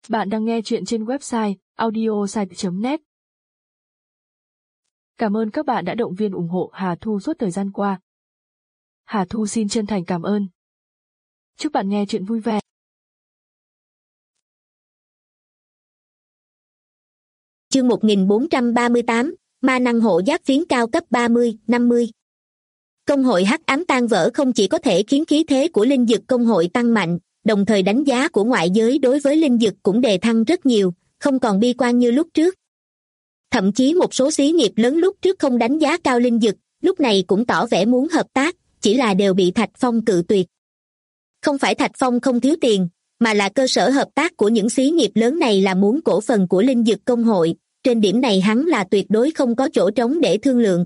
Bạn đang nghe chuyện trên website audiosite.net. Cảm ơn các bạn đã động viên ủng hộ Hà Thu suốt thời gian qua. Hà Thu xin chân thành cảm ơn. Chúc bạn nghe chuyện vui vẻ. Chương 1438, Ma năng hộ giáp phiến cao cấp 30, 50. Công hội hắc ám tan vỡ không chỉ có thể khiến khí thế của linh dực công hội tăng mạnh, đồng thời đánh giá của ngoại giới đối với linh dực cũng đề thăng rất nhiều, không còn bi quan như lúc trước. Thậm chí một số xí nghiệp lớn lúc trước không đánh giá cao linh dực, lúc này cũng tỏ vẻ muốn hợp tác, chỉ là đều bị Thạch Phong cự tuyệt. Không phải Thạch Phong không thiếu tiền, mà là cơ sở hợp tác của những xí nghiệp lớn này là muốn cổ phần của linh dực công hội, trên điểm này hắn là tuyệt đối không có chỗ trống để thương lượng.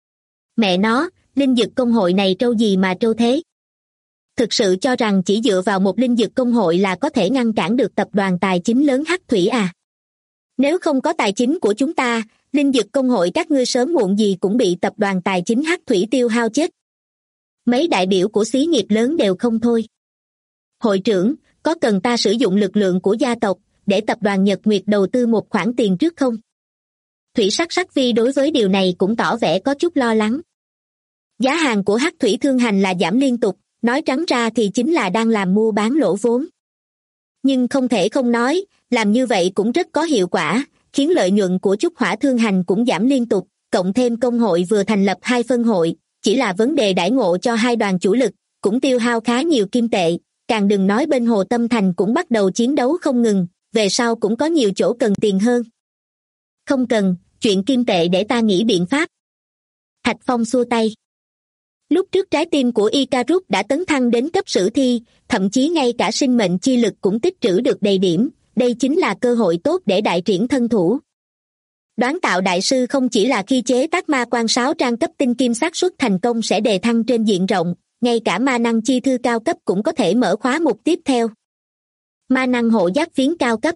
Mẹ nó, linh dực công hội này trâu gì mà trâu thế? Thực sự cho rằng chỉ dựa vào một linh dực công hội là có thể ngăn cản được tập đoàn tài chính lớn Hắc Thủy à? Nếu không có tài chính của chúng ta, linh dực công hội các ngươi sớm muộn gì cũng bị tập đoàn tài chính Hắc Thủy tiêu hao chết. Mấy đại biểu của xí nghiệp lớn đều không thôi. Hội trưởng, có cần ta sử dụng lực lượng của gia tộc để tập đoàn Nhật Nguyệt đầu tư một khoản tiền trước không? Thủy Sắc Sắc Vi đối với điều này cũng tỏ vẻ có chút lo lắng. Giá hàng của Hắc Thủy Thương Hành là giảm liên tục, nói trắng ra thì chính là đang làm mua bán lỗ vốn. Nhưng không thể không nói, làm như vậy cũng rất có hiệu quả, khiến lợi nhuận của Trúc Hỏa Thương Hành cũng giảm liên tục, cộng thêm công hội vừa thành lập 2 phân hội, chỉ là vấn đề đãi ngộ cho 2 đoàn chủ lực, cũng tiêu hao khá nhiều kim tệ, càng đừng nói bên Hồ Tâm Thành cũng bắt đầu chiến đấu không ngừng, về sau cũng có nhiều chỗ cần tiền hơn. Không cần, chuyện kim tệ để ta nghĩ biện pháp. Thạch Phong xua tay. Lúc trước trái tim của Icarus đã tấn thăng đến cấp sử thi, thậm chí ngay cả sinh mệnh chi lực cũng tích trữ được đầy điểm, đây chính là cơ hội tốt để đại triển thân thủ. Đoán tạo đại sư không chỉ là khi chế tác ma quan 6 trang cấp tinh kim xác suất thành công sẽ đề thăng trên diện rộng, ngay cả ma năng chi thư cao cấp cũng có thể mở khóa mục tiếp theo. Ma năng hộ giáp phiến cao cấp.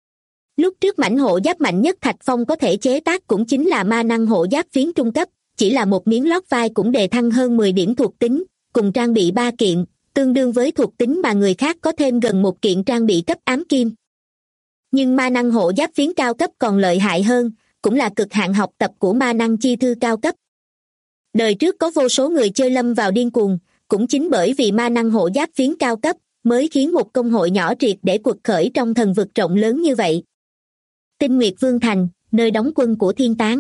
Lúc trước mảnh hộ giáp mạnh nhất Thạch Phong có thể chế tác cũng chính là ma năng hộ giáp phiến trung cấp, chỉ là một miếng lót vai cũng đề thăng hơn 10 điểm thuộc tính, cùng trang bị 3 kiện, tương đương với thuộc tính mà người khác có thêm gần 1 kiện trang bị cấp ám kim. Nhưng ma năng hộ giáp phiến cao cấp còn lợi hại hơn, cũng là cực hạn học tập của ma năng chi thư cao cấp. Đời trước có vô số người chơi lâm vào điên cuồng, cũng chính bởi vì ma năng hộ giáp phiến cao cấp mới khiến một công hội nhỏ triệt để quật khởi trong thần vực rộng lớn như vậy. Tinh Nguyệt Vương Thành, nơi đóng quân của Thiên Tán.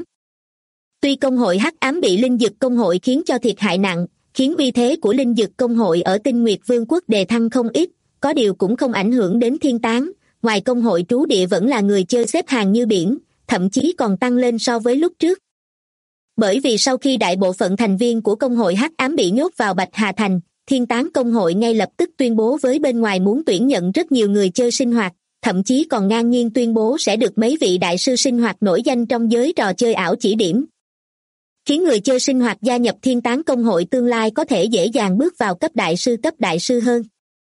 Tuy công hội hắc ám bị linh dực công hội khiến cho thiệt hại nặng, khiến uy thế của linh dực công hội ở Tinh Nguyệt Vương quốc đề thăng không ít, có điều cũng không ảnh hưởng đến Thiên Tán, ngoài công hội trú địa vẫn là người chơi xếp hàng như biển, thậm chí còn tăng lên so với lúc trước. Bởi vì sau khi đại bộ phận thành viên của công hội hắc ám bị nhốt vào Bạch Hà Thành, Thiên Tán công hội ngay lập tức tuyên bố với bên ngoài muốn tuyển nhận rất nhiều người chơi sinh hoạt, thậm chí còn ngang nhiên tuyên bố sẽ được mấy vị đại sư sinh hoạt nổi danh trong giới trò chơi ảo chỉ điểm. Khiến người chơi sinh hoạt gia nhập Thiên Tán công hội tương lai có thể dễ dàng bước vào cấp đại sư hơn.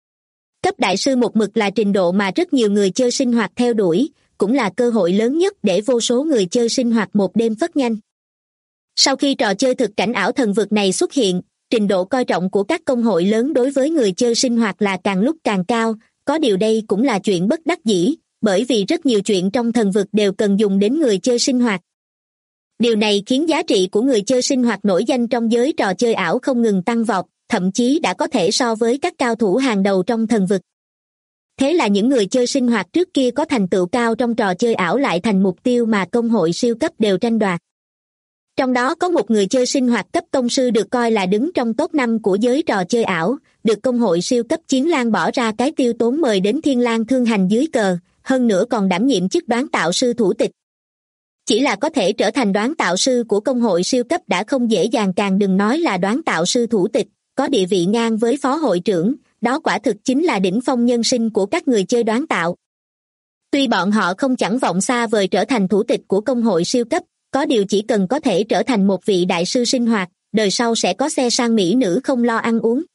Cấp đại sư một mực là trình độ mà rất nhiều người chơi sinh hoạt theo đuổi, cũng là cơ hội lớn nhất để vô số người chơi sinh hoạt một đêm phất nhanh. Sau khi trò chơi thực cảnh ảo thần vực này xuất hiện, trình độ coi trọng của các công hội lớn đối với người chơi sinh hoạt là càng lúc càng cao, có điều đây cũng là chuyện bất đắc dĩ, bởi vì rất nhiều chuyện trong thần vực đều cần dùng đến người chơi sinh hoạt. Điều này khiến giá trị của người chơi sinh hoạt nổi danh trong giới trò chơi ảo không ngừng tăng vọt, thậm chí đã có thể so với các cao thủ hàng đầu trong thần vực. Thế là những người chơi sinh hoạt trước kia có thành tựu cao trong trò chơi ảo lại thành mục tiêu mà công hội siêu cấp đều tranh đoạt. Trong đó có một người chơi sinh hoạt cấp tông sư được coi là đứng trong top 5 của giới trò chơi ảo, được công hội siêu cấp Chiến Lang bỏ ra cái tiêu tốn mời đến Thiên Lang Thương Hành dưới cờ, hơn nữa còn đảm nhiệm chức đoán tạo sư thủ tịch. Chỉ là có thể trở thành đoán tạo sư của công hội siêu cấp đã không dễ dàng, càng đừng nói là đoán tạo sư thủ tịch, có địa vị ngang với phó hội trưởng, đó quả thực chính là đỉnh phong nhân sinh của các người chơi đoán tạo. Tuy bọn họ không chẳng vọng xa vời trở thành thủ tịch của công hội siêu cấp, có điều chỉ cần có thể trở thành một vị đại sư sinh hoạt, đời sau sẽ có xe sang mỹ nữ không lo ăn uống.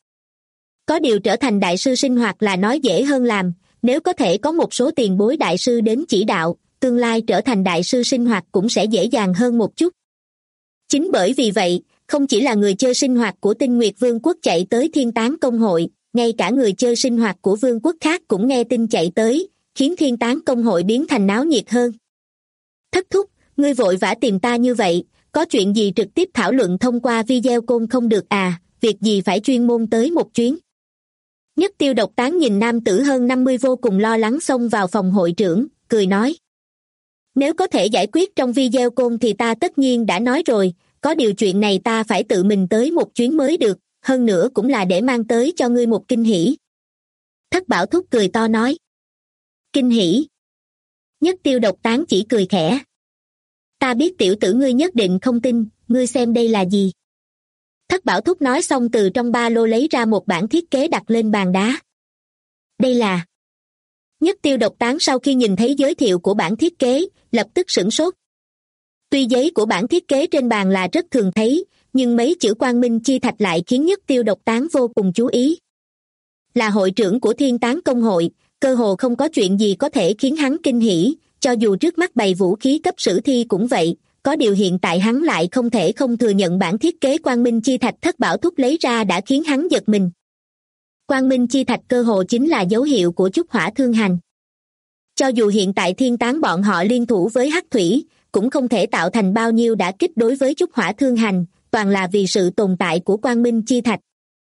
Có điều trở thành đại sư sinh hoạt là nói dễ hơn làm, nếu có thể có một số tiền bối đại sư đến chỉ đạo, tương lai trở thành đại sư sinh hoạt cũng sẽ dễ dàng hơn một chút. Chính bởi vì vậy, không chỉ là người chơi sinh hoạt của Tinh Nguyệt Vương quốc chạy tới Thiên Tán công hội, ngay cả người chơi sinh hoạt của vương quốc khác cũng nghe tin chạy tới, khiến thiên tán công hội biến thành náo nhiệt hơn. Thất thúc, ngươi vội vã tìm ta như vậy, có chuyện gì trực tiếp thảo luận thông qua video call không được à, việc gì phải chuyên môn tới một chuyến. Nhất Tiêu Độc Tán nhìn nam tử hơn 50 vô cùng lo lắng xông vào phòng hội trưởng, cười nói. Nếu có thể giải quyết trong video call thì ta tất nhiên đã nói rồi, có điều chuyện này ta phải tự mình tới một chuyến mới được, hơn nữa cũng là để mang tới cho ngươi một kinh hỉ. Thất Bảo Thúc cười to nói. Kinh hỉ. Nhất Tiêu Độc Tán chỉ cười khẽ. Ta biết tiểu tử ngươi nhất định không tin, ngươi xem đây là gì. Thất Bảo Thúc nói xong từ trong ba lô lấy ra một bản thiết kế đặt lên bàn đá. Đây là... Nhất Tiêu Độc Tán sau khi nhìn thấy giới thiệu của bản thiết kế, lập tức sửng sốt. Tuy giấy của bản thiết kế trên bàn là rất thường thấy, nhưng mấy chữ Quang Minh Chi Thạch lại khiến Nhất Tiêu Độc Tán vô cùng chú ý. Là hội trưởng của Thiên Tán Công hội, cơ hồ không có chuyện gì có thể khiến hắn kinh hỉ, cho dù trước mắt bày vũ khí cấp sử thi cũng vậy, có điều hiện tại hắn lại không thể không thừa nhận bản thiết kế Quang Minh Chi Thạch Thất Bảo Thúc lấy ra đã khiến hắn giật mình. Quang Minh Chi Thạch cơ hồ chính là dấu hiệu của Chúc Hỏa Thương Hành. Cho dù hiện tại Thiên Tán bọn họ liên thủ với Hắc Thủy, cũng không thể tạo thành bao nhiêu đả kích đối với Chúc Hỏa Thương Hành, toàn là vì sự tồn tại của Quang Minh Chi Thạch.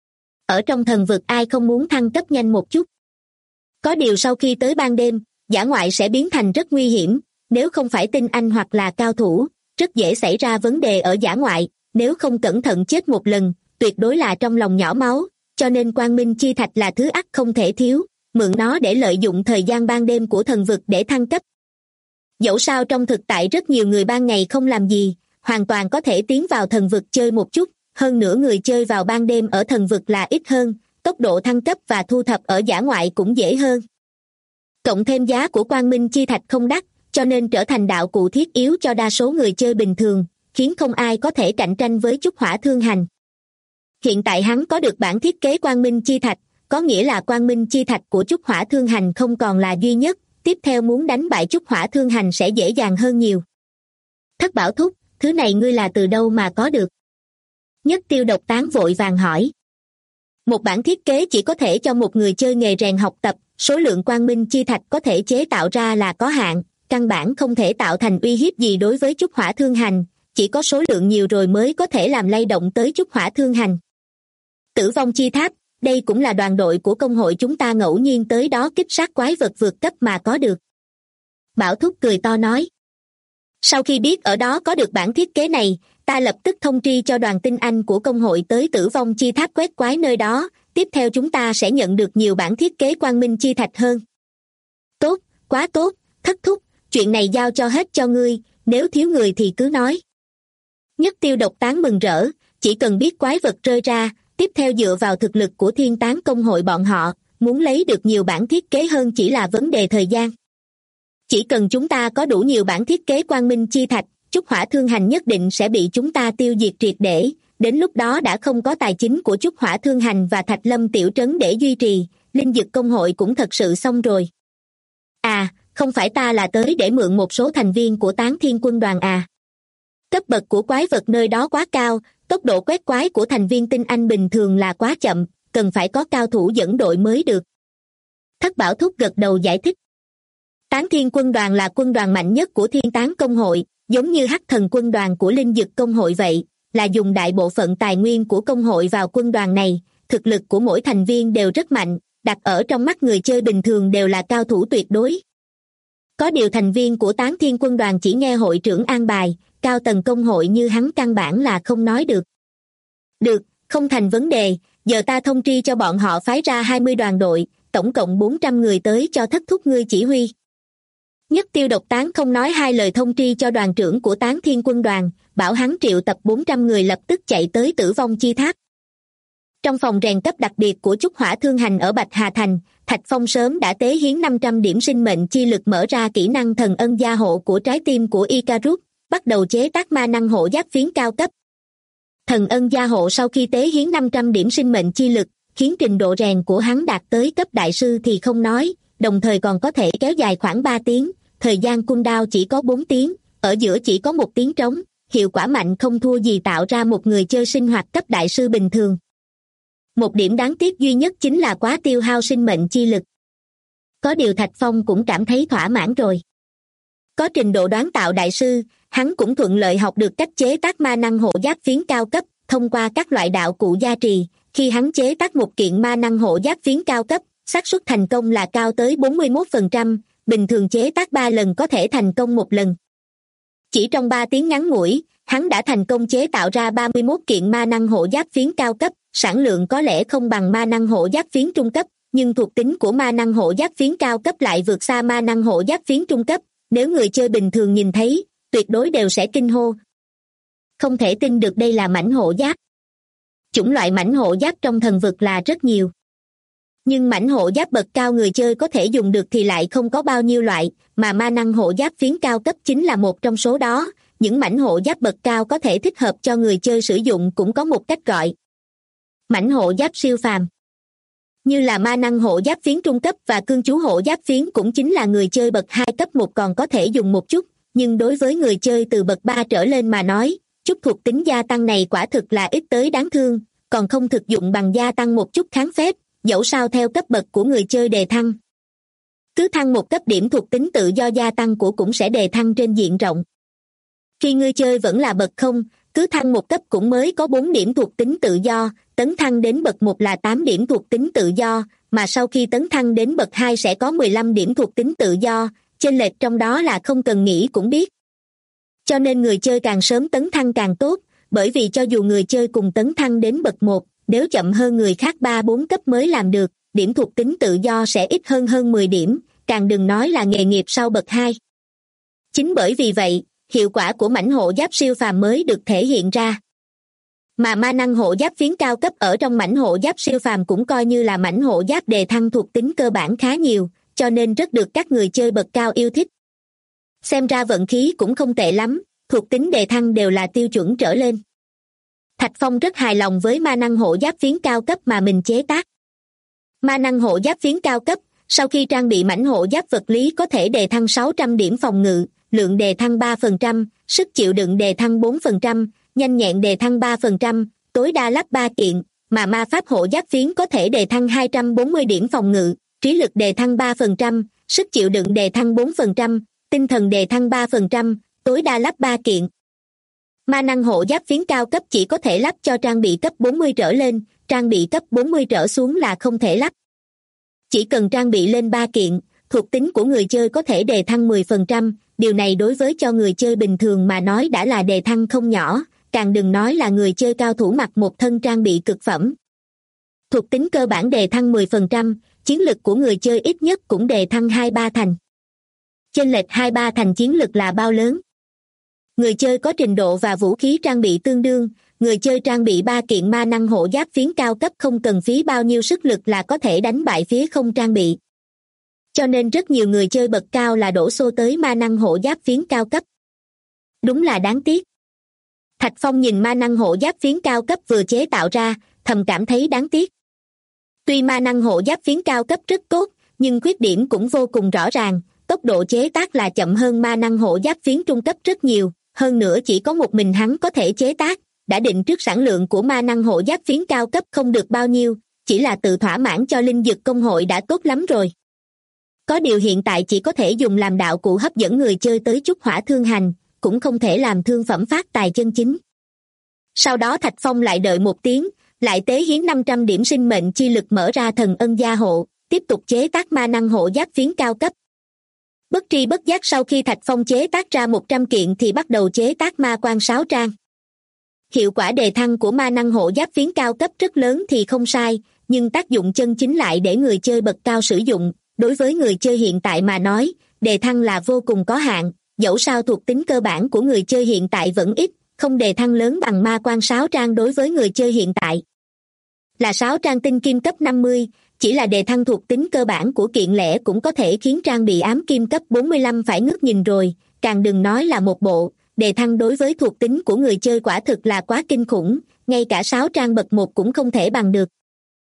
Ở trong thần vực ai không muốn thăng cấp nhanh một chút. Có điều sau khi tới ban đêm, dã ngoại sẽ biến thành rất nguy hiểm, nếu không phải tinh anh hoặc là cao thủ, rất dễ xảy ra vấn đề ở dã ngoại, nếu không cẩn thận chết một lần, tuyệt đối là trong lòng nhỏ máu, cho nên Quang Minh Chi Thạch là thứ ắt không thể thiếu, mượn nó để lợi dụng thời gian ban đêm của thần vực để thăng cấp. Dẫu sao trong thực tại rất nhiều người ban ngày không làm gì, hoàn toàn có thể tiến vào thần vực chơi một chút, hơn nữa người chơi vào ban đêm ở thần vực là ít hơn, tốc độ thăng cấp và thu thập ở dã ngoại cũng dễ hơn. Cộng thêm giá của Quang Minh Chi Thạch không đắt, cho nên trở thành đạo cụ thiết yếu cho đa số người chơi bình thường, khiến không ai có thể cạnh tranh với Chúc Hỏa Thương Hành. Hiện tại hắn có được bản thiết kế Quang Minh Chi Thạch, có nghĩa là Quang Minh Chi Thạch của Chúc Hỏa Thương Hành không còn là duy nhất, tiếp theo muốn đánh bại Chúc Hỏa Thương Hành sẽ dễ dàng hơn nhiều. Thất Bảo Thúc, thứ này ngươi là từ đâu mà có được? Nhất Tiêu Độc Tán vội vàng hỏi. Một bản thiết kế chỉ có thể cho một người chơi nghề rèn học tập, số lượng Quang Minh Chi Thạch có thể chế tạo ra là có hạn, căn bản không thể tạo thành uy hiếp gì đối với Chúc Hỏa Thương Hành, chỉ có số lượng nhiều rồi mới có thể làm lay động tới Chúc Hỏa Thương Hành. Tử Vong Chi Tháp, đây cũng là đoàn đội của công hội chúng ta ngẫu nhiên tới đó kích sát quái vật vượt cấp mà có được. Bảo Thúc cười to nói. Sau khi biết ở đó có được bản thiết kế này, ta lập tức thông tri cho đoàn tinh anh của công hội tới Tử Vong Chi Tháp quét quái nơi đó, tiếp theo chúng ta sẽ nhận được nhiều bản thiết kế Quang Minh Chi Thạch hơn. Tốt, quá tốt, Thất Thúc, chuyện này giao cho hết cho ngươi, nếu thiếu người thì cứ nói. Nhất Tiêu Độc Tán mừng rỡ, chỉ cần biết quái vật rơi ra, tiếp theo dựa vào thực lực của Thiên Tán công hội bọn họ, muốn lấy được nhiều bản thiết kế hơn chỉ là vấn đề thời gian. Chỉ cần chúng ta có đủ nhiều bản thiết kế Quang Minh Chi Thạch, Chúc Hỏa Thương Hành nhất định sẽ bị chúng ta tiêu diệt triệt để, đến lúc đó đã không có tài chính của Chúc Hỏa Thương Hành và Thạch Lâm tiểu trấn để duy trì, linh dực công hội cũng thật sự xong rồi. À, không phải ta là tới để mượn một số thành viên của Tán Thiên Quân đoàn à. Cấp bậc của quái vật nơi đó quá cao, tốc độ quét quái của thành viên tinh anh bình thường là quá chậm, cần phải có cao thủ dẫn đội mới được. Thất Bảo Thúc gật đầu giải thích. Tán Thiên Quân đoàn là quân đoàn mạnh nhất của Thiên Tán công hội, giống như Hắc Thần quân đoàn của Linh Dực công hội vậy, là dùng đại bộ phận tài nguyên của công hội vào quân đoàn này, thực lực của mỗi thành viên đều rất mạnh, đặt ở trong mắt người chơi bình thường đều là cao thủ tuyệt đối. Có điều thành viên của Tán Thiên quân đoàn chỉ nghe hội trưởng an bài, cao tầng công hội như hắn căn bản là không nói được. Được, không thành vấn đề, giờ ta thông tri cho bọn họ phái ra 20 đoàn đội, tổng cộng 400 người tới cho Thất Thúc ngươi chỉ huy. Nhất Tiêu Độc Tán không nói hai lời thông tri cho đoàn trưởng của Tán Thiên quân đoàn, bảo hắn triệu tập 400 người lập tức chạy tới Tử Vong Chi Tháp. Trong phòng rèn cấp đặc biệt của Chúc Hỏa Thương Hành ở Bạch Hà Thành, Thạch Phong sớm đã tế hiến 500 điểm sinh mệnh chi lực mở ra kỹ năng thần ân gia hộ của trái tim của Icarus, bắt đầu chế tác ma năng hộ giáp phiến cao cấp. Thần ân gia hộ sau khi tế hiến 500 điểm sinh mệnh chi lực, khiến trình độ rèn của hắn đạt tới cấp đại sư thì không nói, đồng thời còn có thể kéo dài khoảng 3 tiếng, thời gian cooldown chỉ có 4 tiếng, ở giữa chỉ có 1 tiếng trống, hiệu quả mạnh không thua gì tạo ra một người chơi sinh hoạt cấp đại sư bình thường. Một điểm đáng tiếc duy nhất chính là quá tiêu hao sinh mệnh chi lực. Có điều Thạch Phong cũng cảm thấy thỏa mãn rồi. Có trình độ đoán tạo đại sư, hắn cũng thuận lợi học được cách chế tác ma năng hộ giáp phiến cao cấp, thông qua các loại đạo cụ gia trì. Khi hắn chế tác một kiện ma năng hộ giáp phiến cao cấp, xác suất thành công là cao tới 41%, bình thường chế tác 3 lần có thể thành công 1 lần. Chỉ trong 3 tiếng ngắn ngủi, hắn đã thành công chế tạo ra 31 kiện ma năng hộ giáp phiến cao cấp, sản lượng có lẽ không bằng ma năng hộ giáp phiến trung cấp, nhưng thuộc tính của ma năng hộ giáp phiến cao cấp lại vượt xa ma năng hộ giáp phiến trung cấp, nếu người chơi bình thường nhìn thấy, tuyệt đối đều sẽ kinh hô. Không thể tin được đây là mảnh hộ giáp. Chủng loại mảnh hộ giáp trong thần vực là rất nhiều. Nhưng mảnh hộ giáp bậc cao người chơi có thể dùng được thì lại không có bao nhiêu loại, mà ma năng hộ giáp phiến cao cấp chính là một trong số đó. Những mảnh hộ giáp bậc cao có thể thích hợp cho người chơi sử dụng cũng có một cách gọi. Mảnh hộ giáp siêu phàm. Như là ma năng hộ giáp phiến trung cấp và cương chú hộ giáp phiến cũng chính là người chơi bậc 2 cấp 1 còn có thể dùng một chút, nhưng đối với người chơi từ bậc 3 trở lên mà nói, chút thuộc tính gia tăng này quả thực là ít tới đáng thương, còn không thực dụng bằng gia tăng một chút kháng phép, dẫu sao theo cấp bậc của người chơi đề thăng. Cứ thăng một cấp điểm thuộc tính tự do gia tăng của cũng sẽ đề thăng trên diện rộng. Khi người chơi vẫn là bậc 0, cứ thăng một cấp cũng mới có 4 điểm thuộc tính tự do, tấn thăng đến bậc 1 là 8 điểm thuộc tính tự do, mà sau khi tấn thăng đến bậc 2 sẽ có 15 điểm thuộc tính tự do, chênh lệch trong đó là không cần nghĩ cũng biết. Cho nên người chơi càng sớm tấn thăng càng tốt, bởi vì cho dù người chơi cùng tấn thăng đến bậc 1, nếu chậm hơn người khác 3-4 cấp mới làm được, điểm thuộc tính tự do sẽ ít hơn 10 điểm, càng đừng nói là nghề nghiệp sau bậc 2. Chính bởi vì vậy, hiệu quả của mảnh hộ giáp siêu phàm mới được thể hiện ra. Mà ma năng hộ giáp phiến cao cấp ở trong mảnh hộ giáp siêu phàm cũng coi như là mảnh hộ giáp đề thăng thuộc tính cơ bản khá nhiều, cho nên rất được các người chơi bậc cao yêu thích. Xem ra vận khí cũng không tệ lắm, thuộc tính đề thăng đều là tiêu chuẩn trở lên. Thạch Phong rất hài lòng với ma năng hộ giáp phiến cao cấp mà mình chế tác. Ma năng hộ giáp phiến cao cấp, sau khi trang bị mảnh hộ giáp vật lý có thể đề thăng 600 điểm phòng ngự, lượng đề thăng 3%, sức chịu đựng đề thăng 4%, nhanh nhẹn đề thăng 3%, tối đa lắp 3 kiện, mà ma pháp hộ giáp phiến có thể đề thăng 240 điểm phòng ngự, trí lực đề thăng 3%, sức chịu đựng đề thăng 4%, tinh thần đề thăng 3%, tối đa lắp 3 kiện. Ma năng hộ giáp phiến cao cấp chỉ có thể lắp cho trang bị cấp 40 trở lên, trang bị cấp 40 trở xuống là không thể lắp. Chỉ cần trang bị lên 3 kiện, thuộc tính của người chơi có thể đề thăng 10%, điều này đối với cho người chơi bình thường mà nói đã là đề thăng không nhỏ, càng đừng nói là người chơi cao thủ mặc một thân trang bị cực phẩm. Thuộc tính cơ bản đề thăng 10%, chiến lực của người chơi ít nhất cũng đề thăng 2-3 thành. Chênh lệch 2-3 thành chiến lực là bao lớn? Người chơi có trình độ và vũ khí trang bị tương đương, người chơi trang bị 3 kiện ma năng hộ giáp phiến cao cấp không cần phí bao nhiêu sức lực là có thể đánh bại phía không trang bị. Cho nên rất nhiều người chơi bậc cao là đổ xô tới ma năng hộ giáp phiến cao cấp. Đúng là đáng tiếc. Thạch Phong nhìn ma năng hộ giáp phiến cao cấp vừa chế tạo ra, thầm cảm thấy đáng tiếc. Tuy ma năng hộ giáp phiến cao cấp rất tốt, nhưng khuyết điểm cũng vô cùng rõ ràng, tốc độ chế tác là chậm hơn ma năng hộ giáp phiến trung cấp rất nhiều, hơn nữa chỉ có một mình hắn có thể chế tác, đã định trước sản lượng của ma năng hộ giáp phiến cao cấp không được bao nhiêu, chỉ là tự thỏa mãn cho linh dực công hội đã tốt lắm rồi. Có điều hiện tại chỉ có thể dùng làm đạo cụ hấp dẫn người chơi tới chút hỏa thương hành, cũng không thể làm thương phẩm phát tài chân chính. Sau đó Thạch Phong lại đợi một tiếng, lại tế hiến 500 điểm sinh mệnh chi lực mở ra thần ân gia hộ, tiếp tục chế tác ma năng hộ giáp phiến cao cấp. Bất tri bất giác sau khi Thạch Phong chế tác ra 100 kiện thì bắt đầu chế tác ma quan sáo trang. Hiệu quả đề thăng của ma năng hộ giáp phiến cao cấp rất lớn thì không sai, nhưng tác dụng chân chính lại để người chơi bậc cao sử dụng. Đối với người chơi hiện tại mà nói, đề thăng là vô cùng có hạn, dẫu sao thuộc tính cơ bản của người chơi hiện tại vẫn ít, không đề thăng lớn bằng ma quan sáo trang đối với người chơi hiện tại. Là sáo trang tinh kim cấp 50, chỉ là đề thăng thuộc tính cơ bản của kiện lẻ cũng có thể khiến trang bị ám kim cấp 45 phải ngước nhìn rồi, càng đừng nói là một bộ, đề thăng đối với thuộc tính của người chơi quả thực là quá kinh khủng, ngay cả sáo trang bậc 1 cũng không thể bằng được.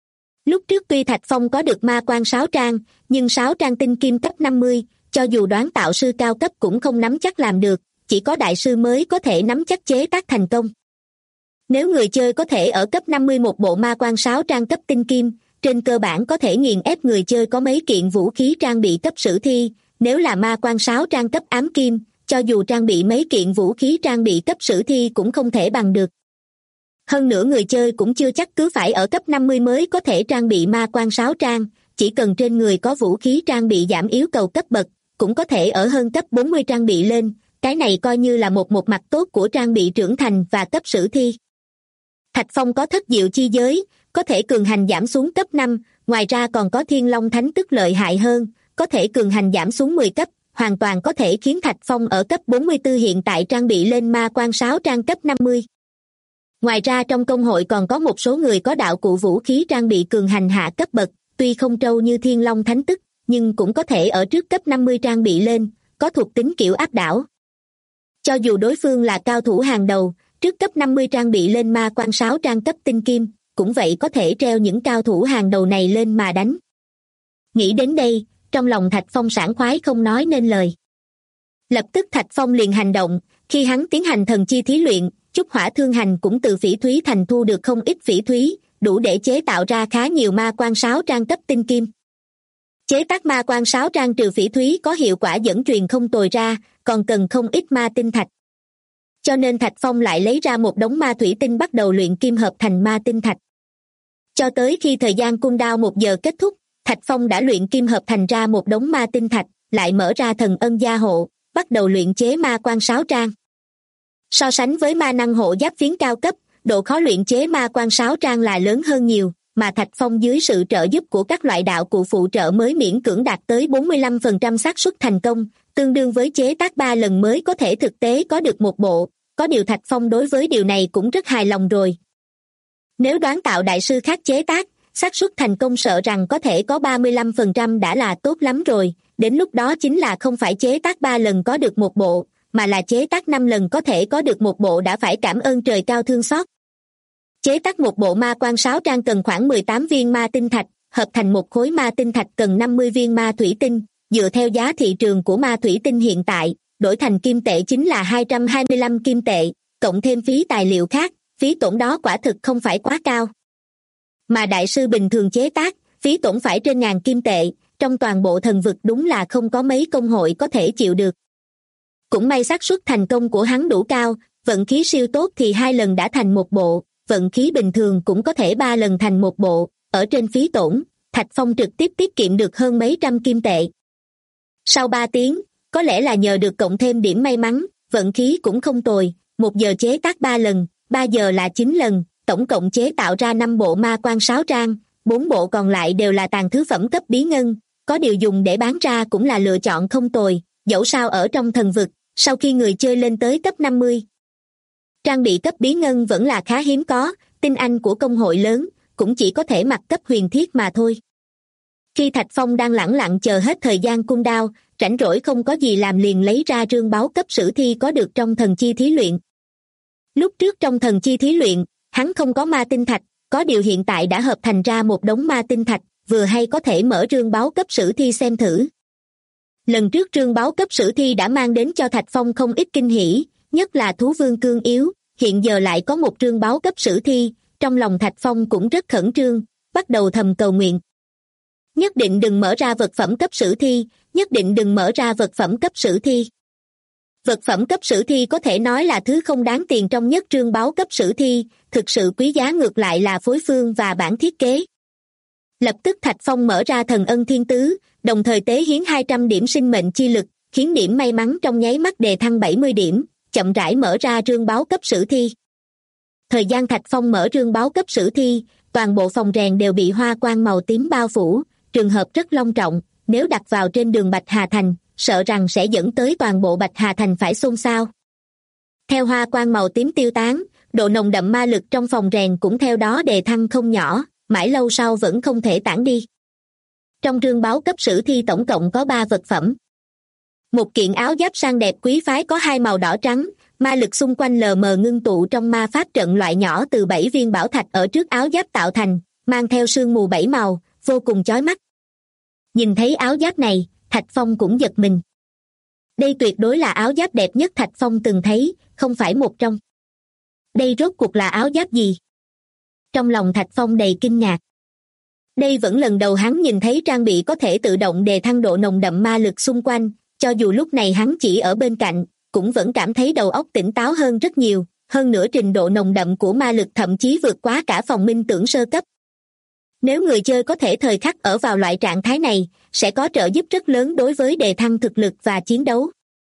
Lúc trước tuy Thạch Phong có được ma quan sáo trang, nhưng sáo trang tinh kim cấp 50, cho dù đoán tạo sư cao cấp cũng không nắm chắc làm được, chỉ có đại sư mới có thể nắm chắc chế tác thành công. Nếu người chơi có thể ở cấp 50 một bộ ma quan sáo trang cấp tinh kim, trên cơ bản có thể nghiền ép người chơi có mấy kiện vũ khí trang bị cấp sử thi. Nếu là ma quan sáo trang cấp ám kim, cho dù trang bị mấy kiện vũ khí trang bị cấp sử thi cũng không thể bằng được. Hơn nữa người chơi cũng chưa chắc cứ phải ở cấp 50 mới có thể trang bị ma quan sáo trang, chỉ cần trên người có vũ khí trang bị giảm yếu cầu cấp bậc, cũng có thể ở hơn cấp 40 trang bị lên, cái này coi như là một mặt tốt của trang bị trưởng thành và cấp sử thi. Thạch Phong có thất diệu chi giới, có thể cường hành giảm xuống cấp 5, ngoài ra còn có Thiên Long Thánh Tức lợi hại hơn, có thể cường hành giảm xuống 10 cấp, hoàn toàn có thể khiến Thạch Phong ở cấp 44 hiện tại trang bị lên ma quan sáo trang cấp 50. Ngoài ra trong công hội còn có một số người có đạo cụ vũ khí trang bị cường hành hạ cấp bậc, tuy không trâu như Thiên Long Thánh Tức, nhưng cũng có thể ở trước cấp 50 trang bị lên, có thuộc tính kiểu áp đảo. Cho dù đối phương là cao thủ hàng đầu, trước cấp 50 trang bị lên ma quan sáo trang cấp tinh kim, cũng vậy có thể treo những cao thủ hàng đầu này lên mà đánh. Nghĩ đến đây, trong lòng Thạch Phong sảng khoái không nói nên lời. Lập tức Thạch Phong liền hành động, khi hắn tiến hành thần chi thí luyện, Chúc Hỏa Thương Hành cũng từ phỉ thúy thành thu được không ít phỉ thúy, đủ để chế tạo ra khá nhiều ma quan sáo trang cấp tinh kim. Chế tác ma quan sáo trang trừ phỉ thúy có hiệu quả dẫn truyền không tồi ra, còn cần không ít ma tinh thạch. Cho nên Thạch Phong lại lấy ra một đống ma thủy tinh bắt đầu luyện kim hợp thành ma tinh thạch. Cho tới khi thời gian cooldown 1 giờ kết thúc, Thạch Phong đã luyện kim hợp thành ra một đống ma tinh thạch, lại mở ra thần ân gia hộ, bắt đầu luyện chế ma quan sáo trang. So sánh với ma năng hộ giáp phiến cao cấp, độ khó luyện chế ma quan sáo trang là lớn hơn nhiều, mà Thạch Phong dưới sự trợ giúp của các loại đạo cụ phụ trợ mới miễn cưỡng đạt tới 45% xác suất thành công, tương đương với chế tác 3 lần mới có thể thực tế có được một bộ. Có điều Thạch Phong đối với điều này cũng rất hài lòng rồi. Nếu đoán tạo đại sư khác chế tác, xác suất thành công sợ rằng có thể có 35% đã là tốt lắm rồi, đến lúc đó chính là không phải chế tác 3 lần có được một bộ, mà là chế tác 5 lần có thể có được một bộ đã phải cảm ơn trời cao thương xót. Chế tác một bộ ma quan sáo trang cần khoảng 18 viên ma tinh thạch, hợp thành một khối ma tinh thạch cần 50 viên ma thủy tinh, dựa theo giá thị trường của ma thủy tinh hiện tại, đổi thành kim tệ chính là 225 kim tệ, cộng thêm phí tài liệu khác, phí tổn đó quả thực không phải quá cao. Mà đại sư bình thường chế tác, phí tổn phải trên ngàn kim tệ, trong toàn bộ thần vực đúng là không có mấy công hội có thể chịu được. Cũng may xác suất thành công của hắn đủ cao, vận khí siêu tốt thì 2 lần đã thành một bộ, vận khí bình thường cũng có thể 3 lần thành một bộ, ở trên phí tổn, Thạch Phong trực tiếp tiết kiệm được hơn mấy trăm kim tệ. Sau 3 tiếng, có lẽ là nhờ được cộng thêm điểm may mắn, vận khí cũng không tồi, 1 giờ chế tác 3 lần, 3 giờ là 9 lần, tổng cộng chế tạo ra 5 bộ ma quan sáo trang, 4 bộ còn lại đều là tàn thứ phẩm cấp bí ngân, có điều dùng để bán ra cũng là lựa chọn không tồi, dẫu sao ở trong thần vực, sau khi người chơi lên tới cấp 50. Trang bị cấp bí ngân vẫn là khá hiếm có, tinh anh của công hội lớn, cũng chỉ có thể mặc cấp huyền thiết mà thôi. Khi Thạch Phong đang lẳng lặng chờ hết thời gian cooldown, rảnh rỗi không có gì làm liền lấy ra rương báu cấp sử thi có được trong thần chi thí luyện. Lúc trước trong thần chi thí luyện, hắn không có ma tinh thạch, có điều hiện tại đã hợp thành ra một đống ma tinh thạch, vừa hay có thể mở rương báu cấp sử thi xem thử. Lần trước rương báu cấp sử thi đã mang đến cho Thạch Phong không ít kinh hỉ, nhất là thú vương cương yếu, hiện giờ lại có một rương báu cấp sử thi, trong lòng Thạch Phong cũng rất khẩn trương, bắt đầu thầm cầu nguyện. Nhất định đừng mở ra vật phẩm cấp sử thi, nhất định đừng mở ra vật phẩm cấp sử thi. Vật phẩm cấp sử thi có thể nói là thứ không đáng tiền trong nhất rương báu cấp sử thi, thực sự quý giá ngược lại là phối phương và bản thiết kế. Lập tức Thạch Phong mở ra thần ân thiên tứ, đồng thời tế hiến 200 điểm sinh mệnh chi lực, khiến điểm may mắn trong nháy mắt đề thăng 70 điểm, chậm rãi mở ra rương báu cấp sử thi. Thời gian Thạch Phong mở rương báu cấp sử thi, toàn bộ phòng rèn đều bị hoa quang màu tím bao phủ, trường hợp rất long trọng, nếu đặt vào trên đường Bạch Hà Thành, sợ rằng sẽ dẫn tới toàn bộ Bạch Hà Thành phải xôn xao. Theo hoa quang màu tím tiêu tán, độ nồng đậm ma lực trong phòng rèn cũng theo đó đề thăng không nhỏ, mãi lâu sau vẫn không thể tản đi. Trong rương báu cấp sử thi tổng cộng có 3 vật phẩm. Một kiện áo giáp sang đẹp quý phái có 2 màu đỏ trắng, ma lực xung quanh lờ mờ ngưng tụ trong ma pháp trận loại nhỏ từ 7 viên bảo thạch ở trước áo giáp tạo thành, mang theo sương mù 7 màu, vô cùng chói mắt. Nhìn thấy áo giáp này, Thạch Phong cũng giật mình. Đây tuyệt đối là áo giáp đẹp nhất Thạch Phong từng thấy, không phải một trong. Đây rốt cuộc là áo giáp gì? Trong lòng Thạch Phong đầy kinh ngạc. Đây vẫn lần đầu hắn nhìn thấy trang bị có thể tự động đề thăng độ nồng đậm ma lực xung quanh, cho dù lúc này hắn chỉ ở bên cạnh, cũng vẫn cảm thấy đầu óc tỉnh táo hơn rất nhiều, hơn nữa trình độ nồng đậm của ma lực thậm chí vượt quá cả phòng minh tưởng sơ cấp. Nếu người chơi có thể thời khắc ở vào loại trạng thái này, sẽ có trợ giúp rất lớn đối với đề thăng thực lực và chiến đấu.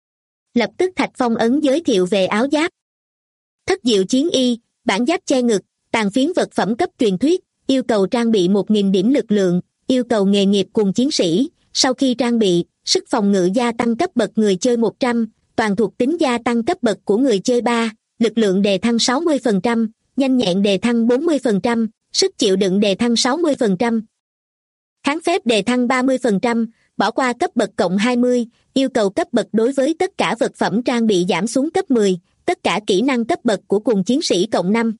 Lập tức Thạch Phong ấn giới thiệu về áo giáp. Thất diệu chiến y, bản giáp che ngực, tàn phiến vật phẩm cấp truyền thuyết, yêu cầu trang bị 1.000 điểm lực lượng, yêu cầu nghề nghiệp cùng chiến sĩ, sau khi trang bị, sức phòng ngự gia tăng cấp bậc người chơi 100, toàn thuộc tính gia tăng cấp bậc của người chơi 3, lực lượng đề thăng 60%, nhanh nhẹn đề thăng 40%, sức chịu đựng đề thăng 60%. Kháng phép đề thăng 30%, bỏ qua cấp bậc cộng 20, yêu cầu cấp bậc đối với tất cả vật phẩm trang bị giảm xuống cấp 10, tất cả kỹ năng cấp bậc của cùng chiến sĩ cộng 5.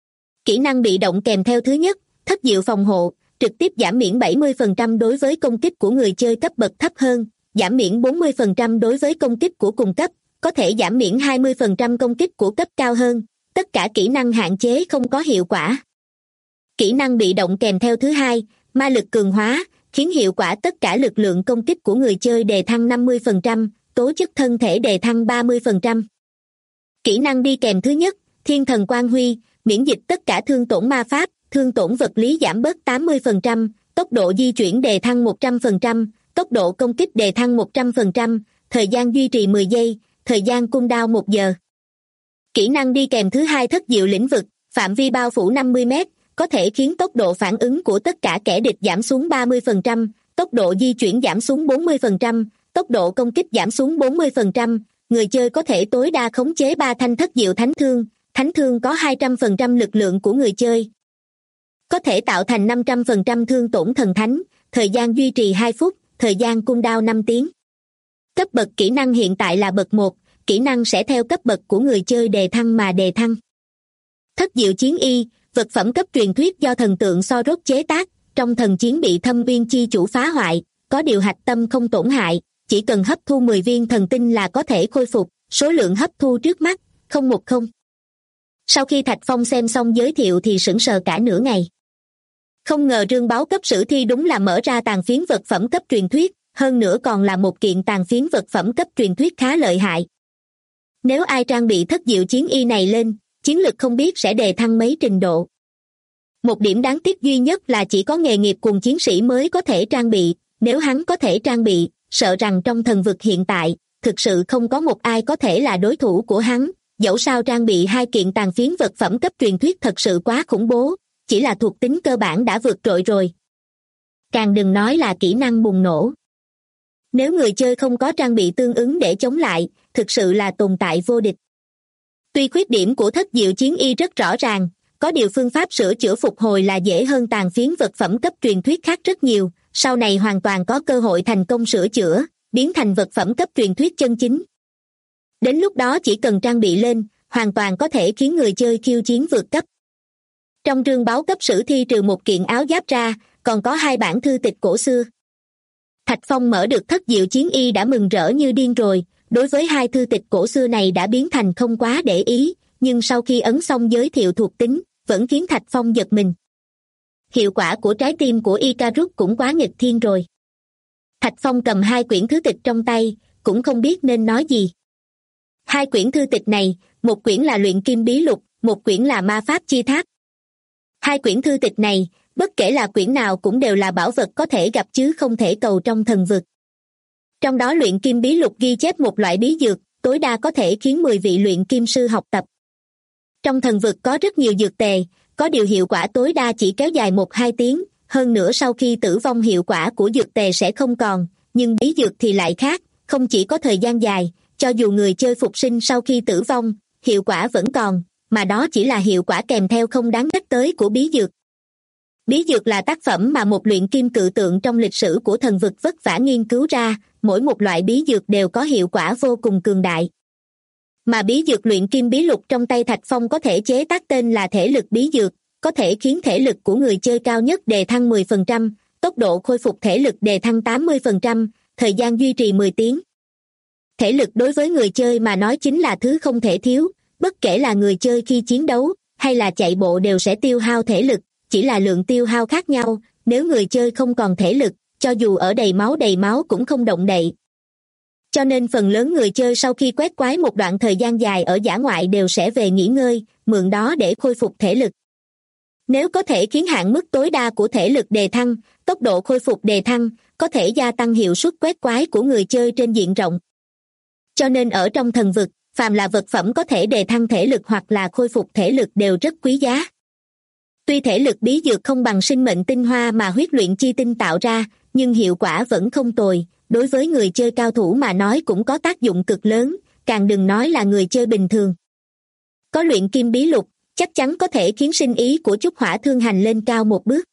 Kỹ năng bị động kèm theo thứ nhất, thất diệu phòng hộ, trực tiếp giảm miễn 70% đối với công kích của người chơi cấp bậc thấp hơn, giảm miễn 40% đối với công kích của cùng cấp, có thể giảm miễn 20% công kích của cấp cao hơn, tất cả kỹ năng hạn chế không có hiệu quả. Kỹ năng bị động kèm theo thứ hai, ma lực cường hóa, khiến hiệu quả tất cả lực lượng công kích của người chơi đề thăng 50%, tố chất thân thể đề thăng 30%. Kỹ năng đi kèm thứ nhất, thiên thần quang huy, miễn dịch tất cả thương tổn ma pháp, thương tổn vật lý giảm bớt 80%, tốc độ di chuyển đề thăng 100%, tốc độ công kích đề thăng 100%, thời gian duy trì 10 giây, thời gian cooldown 1 giờ. Kỹ năng đi kèm thứ hai thất diệu lĩnh vực, phạm vi bao phủ 50 m, có thể khiến tốc độ phản ứng của tất cả kẻ địch giảm xuống 30%, tốc độ di chuyển giảm xuống 40%, tốc độ công kích giảm xuống 40%, người chơi có thể tối đa khống chế 3 thanh thất diệu thánh thương có 200% lực lượng của người chơi. Có thể tạo thành 500% thương tổn thần thánh, thời gian duy trì 2 phút, thời gian cooldown 5 tiếng. Cấp bậc kỹ năng hiện tại là bậc 1, kỹ năng sẽ theo cấp bậc của người chơi đề thăng mà đề thăng. Thất diệu chiến y, vật phẩm cấp truyền thuyết do thần tượng Sorot chế tác, trong thần chiến bị Thâm Uyên chi chủ phá hoại, có điều hạch tâm không tổn hại, chỉ cần hấp thu 10 viên thần tinh là có thể khôi phục, số lượng hấp thu trước mắt, 010. Sau khi Thạch Phong xem xong giới thiệu thì sững sờ cả nửa ngày. Không ngờ rương báo cấp sử thi đúng là mở ra tàn phiến vật phẩm cấp truyền thuyết, hơn nữa còn là một kiện tàn phiến vật phẩm cấp truyền thuyết khá lợi hại. Nếu ai trang bị thất diệu chiến y này lên, chiến lực không biết sẽ đề thăng mấy trình độ. Một điểm đáng tiếc duy nhất là chỉ có nghề nghiệp cùng chiến sĩ mới có thể trang bị, nếu hắn có thể trang bị, sợ rằng trong thần vực hiện tại, thực sự không có một ai có thể là đối thủ của hắn, dẫu sao trang bị 2 kiện tàn phiến vật phẩm cấp truyền thuyết thật sự quá khủng bố, chỉ là thuộc tính cơ bản đã vượt trội rồi. Càng đừng nói là kỹ năng bùng nổ. Nếu người chơi không có trang bị tương ứng để chống lại, thực sự là tồn tại vô địch. Tuy khuyết điểm của thất diệu chiến y rất rõ ràng, có điều phương pháp sửa chữa phục hồi là dễ hơn tàn phiến vật phẩm cấp truyền thuyết khác rất nhiều, sau này hoàn toàn có cơ hội thành công sửa chữa, biến thành vật phẩm cấp truyền thuyết chân chính. Đến lúc đó chỉ cần trang bị lên, hoàn toàn có thể khiến người chơi khiêu chiến vượt cấp. Trong rương báo cấp sử thi trừ một kiện áo giáp ra, còn có 2 bản thư tịch cổ xưa. Thạch Phong mở được thất diệu chiến y đã mừng rỡ như điên rồi, đối với 2 thư tịch cổ xưa này đã biến thành không quá để ý, nhưng sau khi ấn xong giới thiệu thuộc tính, vẫn khiến Thạch Phong giật mình. Hiệu quả của trái tim của Icarus cũng quá nghịch thiên rồi. Thạch Phong cầm 2 quyển thư tịch trong tay, cũng không biết nên nói gì. 2 quyển thư tịch này, một quyển là luyện kim bí lục, một quyển là ma pháp chi tháp. 2 quyển thư tịch này, bất kể là quyển nào cũng đều là bảo vật có thể gặp chứ không thể cầu trong thần vực. Trong đó luyện kim bí lục ghi chép một loại bí dược, tối đa có thể khiến 10 vị luyện kim sư học tập. Trong thần vực có rất nhiều dược tề, có điều hiệu quả tối đa chỉ kéo dài 1-2 tiếng, hơn nữa sau khi tử vong hiệu quả của dược tề sẽ không còn, nhưng bí dược thì lại khác, không chỉ có thời gian dài, cho dù người chơi phục sinh sau khi tử vong, hiệu quả vẫn còn, mà đó chỉ là hiệu quả kèm theo không đáng nhắc tới của bí dược. Bí dược là tác phẩm mà một luyện kim cự tượng trong lịch sử của thần vực vất vả nghiên cứu ra, mỗi một loại bí dược đều có hiệu quả vô cùng cường đại. Mà bí dược luyện kim bí lục trong tay Thạch Phong có thể chế tác tên là thể lực bí dược, có thể khiến thể lực của người chơi cao nhất đề thăng 10%, tốc độ khôi phục thể lực đề thăng 80%, thời gian duy trì 10 tiếng. Thể lực đối với người chơi mà nói chính là thứ không thể thiếu, bất kể là người chơi khi chiến đấu hay là chạy bộ đều sẽ tiêu hao thể lực, chỉ là lượng tiêu hao khác nhau, nếu người chơi không còn thể lực, cho dù ở đầy máu cũng không động đậy. Cho nên phần lớn người chơi sau khi quét quái một đoạn thời gian dài ở dã ngoại đều sẽ về nghỉ ngơi, mượn đó để khôi phục thể lực. Nếu có thể khiến hạn mức tối đa của thể lực đề thăng, tốc độ khôi phục đề thăng, có thể gia tăng hiệu suất quét quái của người chơi trên diện rộng. Cho nên ở trong thần vực, phàm là vật phẩm có thể đề thăng thể lực hoặc là khôi phục thể lực đều rất quý giá. Tuy thể lực bí dược không bằng sinh mệnh tinh hoa mà huyết luyện chi tinh tạo ra, nhưng hiệu quả vẫn không tồi, đối với người chơi cao thủ mà nói cũng có tác dụng cực lớn, càng đừng nói là người chơi bình thường. Có luyện kim bí lục, chắc chắn có thể khiến sinh ý của Chúc Hỏa Thương Hành lên cao một bước.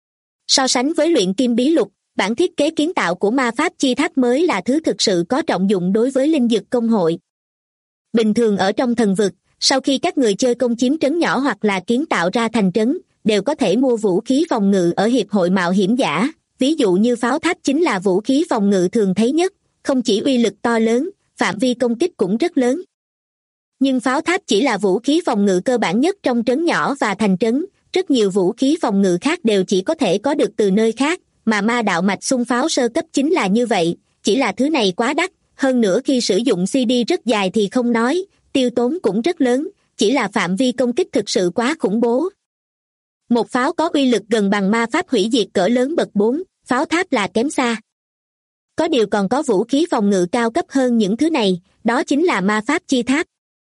So sánh với luyện kim bí lục, bản thiết kế kiến tạo của ma pháp chi tháp mới là thứ thực sự có trọng dụng đối với linh dược công hội. Bình thường ở trong thần vực, sau khi các người chơi công chiếm trấn nhỏ hoặc là kiến tạo ra thành trấn, đều có thể mua vũ khí phòng ngự ở hiệp hội mạo hiểm giả, ví dụ như pháo tháp chính là vũ khí phòng ngự thường thấy nhất, không chỉ uy lực to lớn, phạm vi công kích cũng rất lớn. Nhưng pháo tháp chỉ là vũ khí phòng ngự cơ bản nhất trong trấn nhỏ và thành trấn, rất nhiều vũ khí phòng ngự khác đều chỉ có thể có được từ nơi khác, mà ma đạo mạch xung pháo sơ cấp chính là như vậy, chỉ là thứ này quá đắt, hơn nữa khi sử dụng CD rất dài thì không nói, tiêu tốn cũng rất lớn, chỉ là phạm vi công kích thực sự quá khủng bố. Một pháo có uy lực gần bằng ma pháp hủy diệt cỡ lớn bậc 4, pháo tháp là kém xa. Có điều còn có vũ khí phòng ngự cao cấp hơn những thứ này, đó chính là ma pháp chi tháp.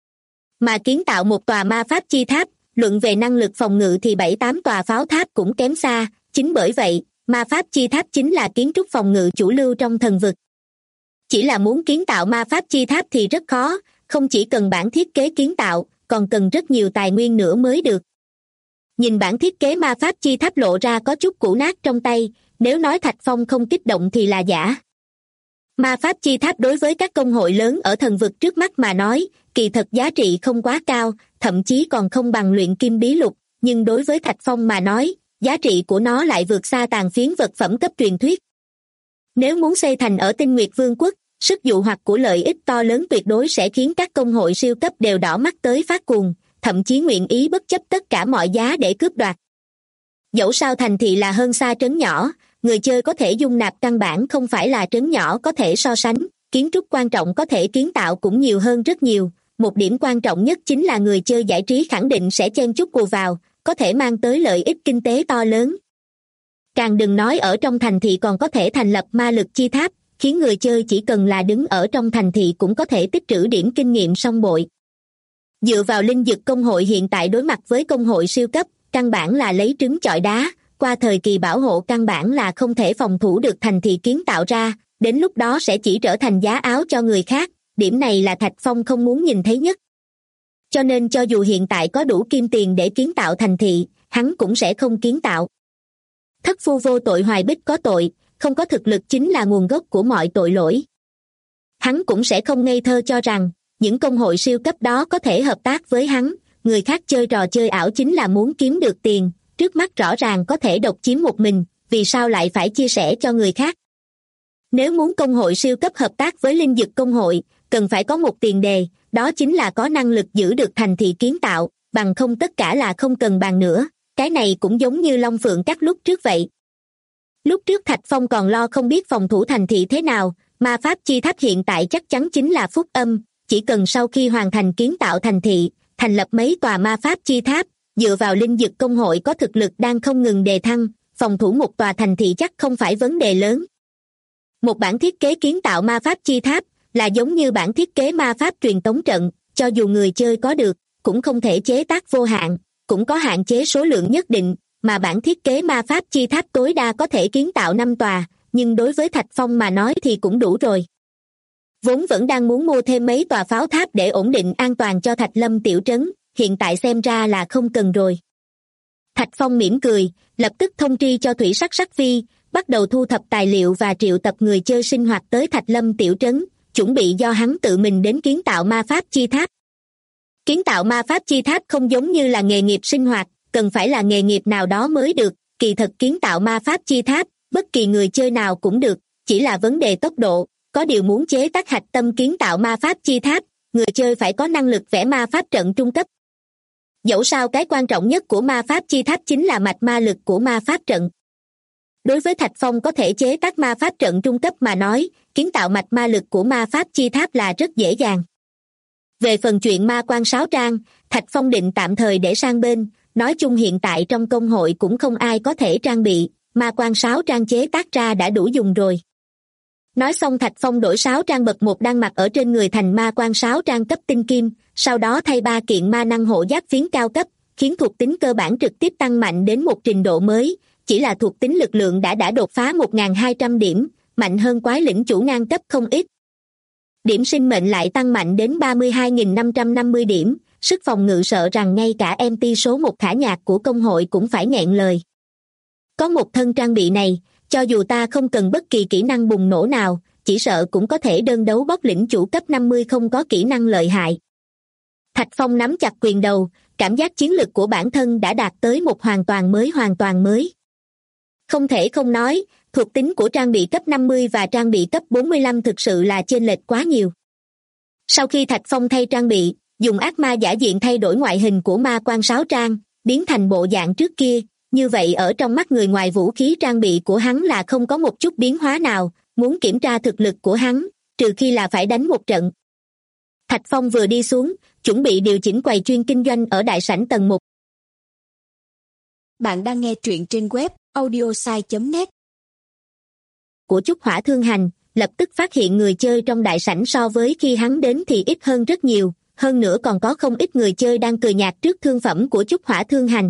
Mà kiến tạo một tòa ma pháp chi tháp, luận về năng lực phòng ngự thì 7-8 tòa pháo tháp cũng kém xa, chính bởi vậy, ma pháp chi tháp chính là kiến trúc phòng ngự chủ lưu trong thần vực. Chỉ là muốn kiến tạo ma pháp chi tháp thì rất khó, không chỉ cần bản thiết kế kiến tạo, còn cần rất nhiều tài nguyên nữa mới được. Nhìn bản thiết kế ma pháp chi tháp lộ ra có chút cũ nát trong tay, nếu nói Thạch Phong không kích động thì là giả. Ma pháp chi tháp đối với các công hội lớn ở thần vực trước mắt mà nói, kỳ thật giá trị không quá cao, thậm chí còn không bằng luyện kim bí lục, nhưng đối với Thạch Phong mà nói, giá trị của nó lại vượt xa tàn phiến vật phẩm cấp truyền thuyết. Nếu muốn xây thành ở Tinh Nguyệt Vương quốc, sức dụ hoặc của lợi ích to lớn tuyệt đối sẽ khiến các công hội siêu cấp đều đỏ mắt tới phát cuồng, thậm chí nguyện ý bất chấp tất cả mọi giá để cướp đoạt. Dẫu sao thành thị là hơn xa trấn nhỏ, người chơi có thể dung nạp căn bản không phải là trấn nhỏ có thể so sánh, kiến trúc quan trọng có thể kiến tạo cũng nhiều hơn rất nhiều, một điểm quan trọng nhất chính là người chơi giải trí khẳng định sẽ chen chúc ùa vào, có thể mang tới lợi ích kinh tế to lớn. Càng đừng nói ở trong thành thị còn có thể thành lập ma lực chi tháp, khiến người chơi chỉ cần là đứng ở trong thành thị cũng có thể tích trữ điểm kinh nghiệm song bội. Dựa vào linh dược công hội hiện tại đối mặt với công hội siêu cấp, căn bản là lấy trứng chọi đá, qua thời kỳ bảo hộ căn bản là không thể phòng thủ được thành thị kiến tạo ra, đến lúc đó sẽ chỉ trở thành giá áo cho người khác, điểm này là Thạch Phong không muốn nhìn thấy nhất. Cho nên cho dù hiện tại có đủ kim tiền để kiến tạo thành thị, hắn cũng sẽ không kiến tạo. Thất phu vô tội hoài bích có tội, không có thực lực chính là nguồn gốc của mọi tội lỗi. Hắn cũng sẽ không ngây thơ cho rằng, những công hội siêu cấp đó có thể hợp tác với hắn, người khác chơi trò chơi ảo chính là muốn kiếm được tiền, trước mắt rõ ràng có thể độc chiếm một mình, vì sao lại phải chia sẻ cho người khác. Nếu muốn công hội siêu cấp hợp tác với linh dược công hội, cần phải có một tiền đề, đó chính là có năng lực giữ được thành thị kiến tạo, bằng không tất cả là không cần bàn nữa, cái này cũng giống như Long Phượng Các lúc trước vậy. Lúc trước Thạch Phong còn lo không biết phòng thủ thành thị thế nào, ma pháp chi tháp hiện tại chắc chắn chính là phúc âm, chỉ cần sau khi hoàn thành kiến tạo thành thị, thành lập mấy tòa ma pháp chi tháp, dựa vào linh dược công hội có thực lực đang không ngừng đề thăng, phòng thủ một tòa thành thị chắc không phải vấn đề lớn. Một bản thiết kế kiến tạo ma pháp chi tháp là giống như bản thiết kế ma pháp truyền tống trận, cho dù người chơi có được, cũng không thể chế tác vô hạn, cũng có hạn chế số lượng nhất định, mà bản thiết kế ma pháp chi tháp tối đa có thể kiến tạo 5 tòa, nhưng đối với Thạch Phong mà nói thì cũng đủ rồi. Vốn vẫn đang muốn mua thêm mấy tòa pháo tháp để ổn định an toàn cho Thạch Lâm tiểu trấn, hiện tại xem ra là không cần rồi. Thạch Phong mỉm cười, lập tức thông tri cho Thủy Sắc Sắc Vi, bắt đầu thu thập tài liệu và triệu tập người chơi sinh hoạt tới Thạch Lâm tiểu trấn, chuẩn bị do hắn tự mình đến kiến tạo ma pháp chi tháp. Kiến tạo ma pháp chi tháp không giống như là nghề nghiệp sinh hoạt, cần phải là nghề nghiệp nào đó mới được, kỳ thật kiến tạo ma pháp chi tháp, bất kỳ người chơi nào cũng được, chỉ là vấn đề tốc độ, có điều muốn chế tác hạch tâm kiến tạo ma pháp chi tháp, người chơi phải có năng lực vẽ ma pháp trận trung cấp. Dẫu sao cái quan trọng nhất của ma pháp chi tháp chính là mạch ma lực của ma pháp trận. Đối với Thạch Phong có thể chế tác ma pháp trận trung cấp mà nói, kiến tạo mạch ma lực của ma pháp chi tháp là rất dễ dàng. Về phần chuyện ma quan sáo trang, Thạch Phong định tạm thời để sang bên, nói chung hiện tại trong công hội cũng không ai có thể trang bị, ma quan sáo trang chế tác ra đã đủ dùng rồi. Nói xong Thạch Phong đổi sáo trang bậc 1 đang mặc ở trên người thành ma quan sáo trang cấp tinh kim, sau đó thay 3 kiện ma năng hộ giáp phiến cao cấp, khiến thuộc tính cơ bản trực tiếp tăng mạnh đến một trình độ mới, chỉ là thuộc tính lực lượng đã đột phá 1.200 điểm, mạnh hơn quái lĩnh chủ ngang cấp không ít. Điểm sinh mệnh lại tăng mạnh đến 32.550 điểm, sức phòng ngự sợ rằng ngay cả MT số 1 Khả Nhạc của công hội cũng phải nghẹn lời. Có một thân trang bị này, cho dù ta không cần bất kỳ kỹ năng bùng nổ nào, chỉ sợ cũng có thể đơn đấu bóc lĩnh chủ cấp 50 không có kỹ năng lợi hại. Thạch Phong nắm chặt quyền đầu, cảm giác chiến lực của bản thân đã đạt tới một hoàn toàn mới. Không thể không nói, thuộc tính của trang bị cấp 50 và trang bị cấp 45 thực sự là chênh lệch quá nhiều. Sau khi Thạch Phong thay trang bị, dùng ác ma giả diện thay đổi ngoại hình của ma quan sáo trang, biến thành bộ dạng trước kia, như vậy ở trong mắt người ngoài vũ khí trang bị của hắn là không có một chút biến hóa nào, muốn kiểm tra thực lực của hắn, trừ khi là phải đánh một trận. Thạch Phong vừa đi xuống, chuẩn bị điều chỉnh quầy chuyên kinh doanh ở đại sảnh tầng 1. Bạn đang nghe truyện trên web audiosai.net Của Chúc Hỏa Thương Hành, lập tức phát hiện người chơi trong đại sảnh so với khi hắn đến thì ít hơn rất nhiều, hơn nữa còn có không ít người chơi đang cười nhạt trước thương phẩm của Chúc Hỏa Thương Hành.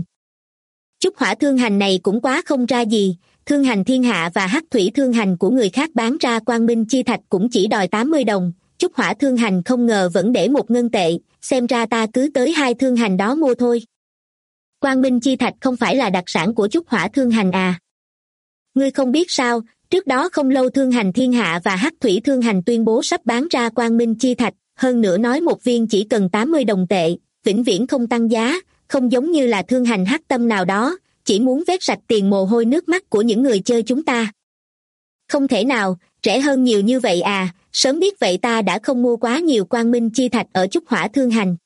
Chúc Hỏa Thương Hành này cũng quá không ra gì, Thương Hành Thiên Hạ và Hắc Thủy Thương Hành của người khác bán ra Quang Minh Chi Thạch cũng chỉ đòi 80 đồng, Chúc Hỏa Thương Hành không ngờ vẫn để 1 ngân tệ, xem ra ta cứ tới 2 thương hành đó mua thôi. Quang Minh Chi Thạch không phải là đặc sản của Chúc Hỏa Thương Hành à? Ngươi không biết sao, trước đó không lâu Thương Hành Thiên Hạ và Hắc Thủy Thương Hành tuyên bố sắp bán ra Quang Minh Chi Thạch, hơn nữa nói một viên chỉ cần 80 đồng tệ, vĩnh viễn không tăng giá, không giống như là Thương Hành Hắc Tâm nào đó, chỉ muốn vét sạch tiền mồ hôi nước mắt của những người chơi chúng ta. Không thể nào, rẻ hơn nhiều như vậy à, sớm biết vậy ta đã không mua quá nhiều Quang Minh Chi Thạch ở Chúc Hỏa Thương Hành.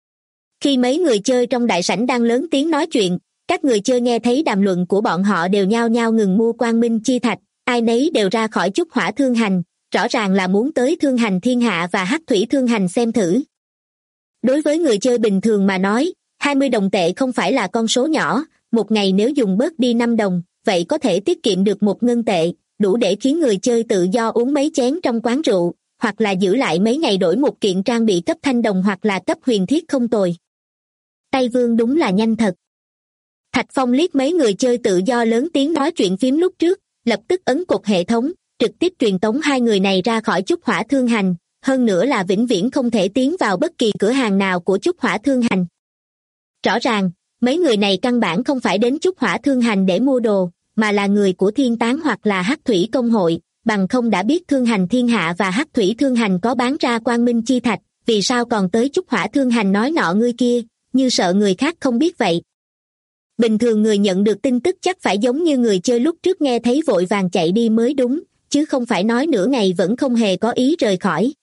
Khi mấy người chơi trong đại sảnh đang lớn tiếng nói chuyện, các người chơi nghe thấy đàm luận của bọn họ đều nhao nhao ngừng mua Quang Minh Chi Thạch, ai nấy đều ra khỏi Chúc Hỏa Thương Hành, rõ ràng là muốn tới Thương Hành Thiên Hạ và Hắc Thủy Thương Hành xem thử. Đối với người chơi bình thường mà nói, 20 đồng tệ không phải là con số nhỏ, một ngày nếu dùng bớt đi 5 đồng, vậy có thể tiết kiệm được 1 ngân tệ, đủ để khiến người chơi tự do uống mấy chén trong quán rượu, hoặc là giữ lại mấy ngày đổi một kiện trang bị cấp thanh đồng hoặc là cấp huyền thiết không tồi. Tay Vương đúng là nhanh thật. Thạch Phong liếc mấy người chơi tự do lớn tiếng nói chuyện phím lúc trước, lập tức ấn cột hệ thống, trực tiếp truyền tống 2 người này ra khỏi Chúc Hỏa Thương Hành, hơn nữa là vĩnh viễn không thể tiến vào bất kỳ cửa hàng nào của Chúc Hỏa Thương Hành. Rõ ràng, mấy người này căn bản không phải đến Chúc Hỏa Thương Hành để mua đồ, mà là người của Thiên Tán hoặc là Hắc Thủy Công hội, bằng không đã biết Thương Hành Thiên Hạ và Hắc Thủy Thương Hành có bán ra Quang Minh Chi Thạch, vì sao còn tới Chúc Hỏa Thương Hành nói nọ ngươi kia, như sợ người khác không biết vậy. Bình thường người nhận được tin tức chắc phải giống như người chơi lúc trước nghe thấy vội vàng chạy đi mới đúng, chứ không phải nói nửa ngày vẫn không hề có ý rời khỏi.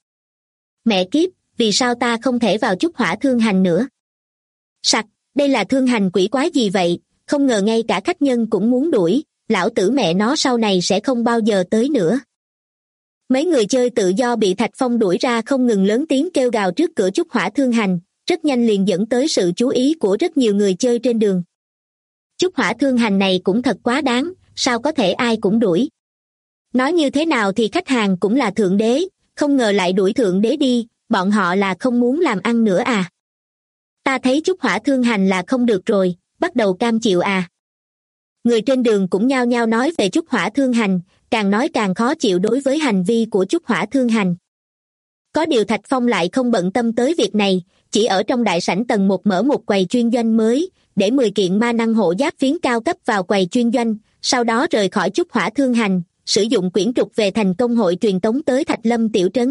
Mẹ kiếp, vì sao ta không thể vào Chúc Hỏa Thương Hành nữa? Sặc, đây là thương hành quỷ quái gì vậy, không ngờ ngay cả khách nhân cũng muốn đuổi, lão tử mẹ nó sau này sẽ không bao giờ tới nữa. Mấy người chơi tự do bị Thạch Phong đuổi ra không ngừng lớn tiếng kêu gào trước cửa Chúc Hỏa Thương Hành, rất nhanh liền dẫn tới sự chú ý của rất nhiều người chơi trên đường. Chúc Hỏa Thương Hành này cũng thật quá đáng, sao có thể ai cũng đuổi. Nói như thế nào thì khách hàng cũng là thượng đế, không ngờ lại đuổi thượng đế đi, bọn họ là không muốn làm ăn nữa à. Ta thấy Chúc Hỏa Thương Hành là không được rồi, bắt đầu cam chịu à. Người trên đường cũng nhao nhao nói về Chúc Hỏa Thương Hành, càng nói càng khó chịu đối với hành vi của Chúc Hỏa Thương Hành. Có điều Thạch Phong lại không bận tâm tới việc này, chỉ ở trong đại sảnh tầng 1 mở một quầy chuyên doanh mới, để 10 kiện ma năng hộ giáp phiến cao cấp vào quầy chuyên doanh, sau đó rời khỏi Chúc Hỏa Thương Hành, sử dụng quyển trục về thành công hội truyền tống tới Thạch Lâm tiểu trấn.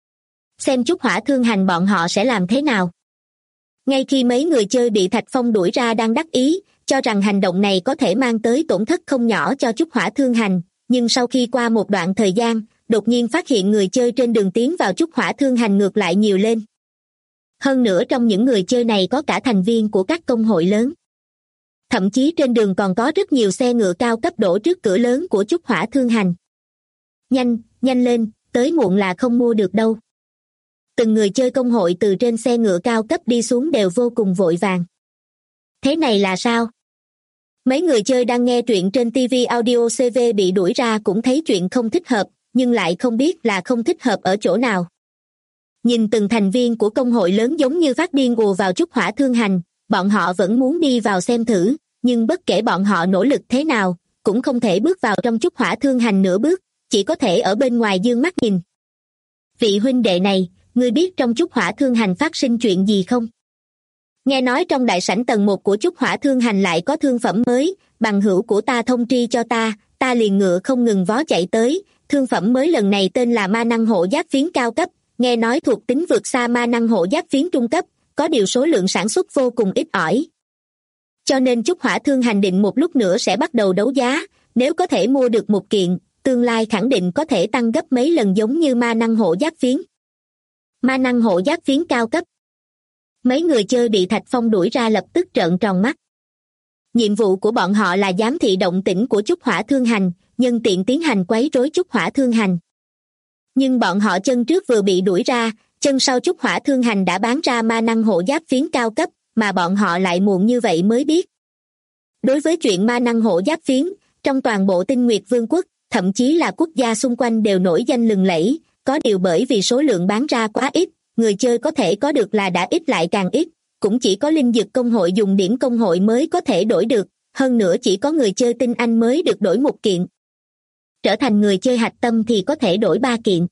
Xem Chúc Hỏa Thương Hành bọn họ sẽ làm thế nào. Ngay khi mấy người chơi bị Thạch Phong đuổi ra đang đắc ý, cho rằng hành động này có thể mang tới tổn thất không nhỏ cho Chúc Hỏa Thương Hành, nhưng sau khi qua một đoạn thời gian, đột nhiên phát hiện người chơi trên đường tiến vào Chúc Hỏa Thương Hành ngược lại nhiều lên. Hơn nữa trong những người chơi này có cả thành viên của các công hội lớn. Thậm chí trên đường còn có rất nhiều xe ngựa cao cấp đổ trước cửa lớn của Chúc Hỏa Thương Hành. Nhanh, nhanh lên, tới muộn là không mua được đâu. Từng người chơi công hội từ trên xe ngựa cao cấp đi xuống đều vô cùng vội vàng. Thế này là sao? Mấy người chơi đang nghe truyện trên TV Audio CV bị đuổi ra cũng thấy chuyện không thích hợp, nhưng lại không biết là không thích hợp ở chỗ nào. Nhìn từng thành viên của công hội lớn giống như phát điên ùa vào Chúc Hỏa Thương Hành, bọn họ vẫn muốn đi vào xem thử, nhưng bất kể bọn họ nỗ lực thế nào, cũng không thể bước vào trong Chúc Hỏa Thương Hành nửa bước, chỉ có thể ở bên ngoài dương mắt nhìn. Vị huynh đệ này, ngươi biết trong Chúc Hỏa Thương Hành phát sinh chuyện gì không? Nghe nói trong đại sảnh tầng 1 của Chúc Hỏa Thương Hành lại có thương phẩm mới, bằng hữu của ta thông tri cho ta liền ngựa không ngừng vó chạy tới, thương phẩm mới lần này tên là ma năng hộ giáp phiến cao cấp, nghe nói thuộc tính vượt xa ma năng hộ giáp phiến trung cấp, có điều số lượng sản xuất vô cùng ít ỏi. Cho nên Chúc Hỏa Thương Hành định một lúc nữa sẽ bắt đầu đấu giá, nếu có thể mua được một kiện, tương lai khẳng định có thể tăng gấp mấy lần giống như ma năng hộ giáp phiến. Ma năng hộ giáp phiến cao cấp. Mấy người chơi bị Thạch Phong đuổi ra lập tức trợn tròn mắt. Nhiệm vụ của bọn họ là giám thị động tĩnh của Chúc Hỏa Thương Hành, nhân tiện tiến hành quấy rối Chúc Hỏa Thương Hành. Nhưng bọn họ chân trước vừa bị đuổi ra, chân sau Chúc Hỏa Thương Hành đã bán ra ma năng hộ giáp phiến cao cấp, mà bọn họ lại muộn như vậy mới biết. Đối với chuyện ma năng hộ giáp phiến, trong toàn bộ Tinh Nguyệt Vương quốc, thậm chí là quốc gia xung quanh đều nổi danh lừng lẫy, có điều bởi vì số lượng bán ra quá ít, người chơi có thể có được là đã ít lại càng ít, cũng chỉ có linh dược công hội dùng điểm công hội mới có thể đổi được, hơn nữa chỉ có người chơi tinh anh mới được đổi một kiện. Trở thành người chơi hạch tâm thì có thể đổi 3 kiện.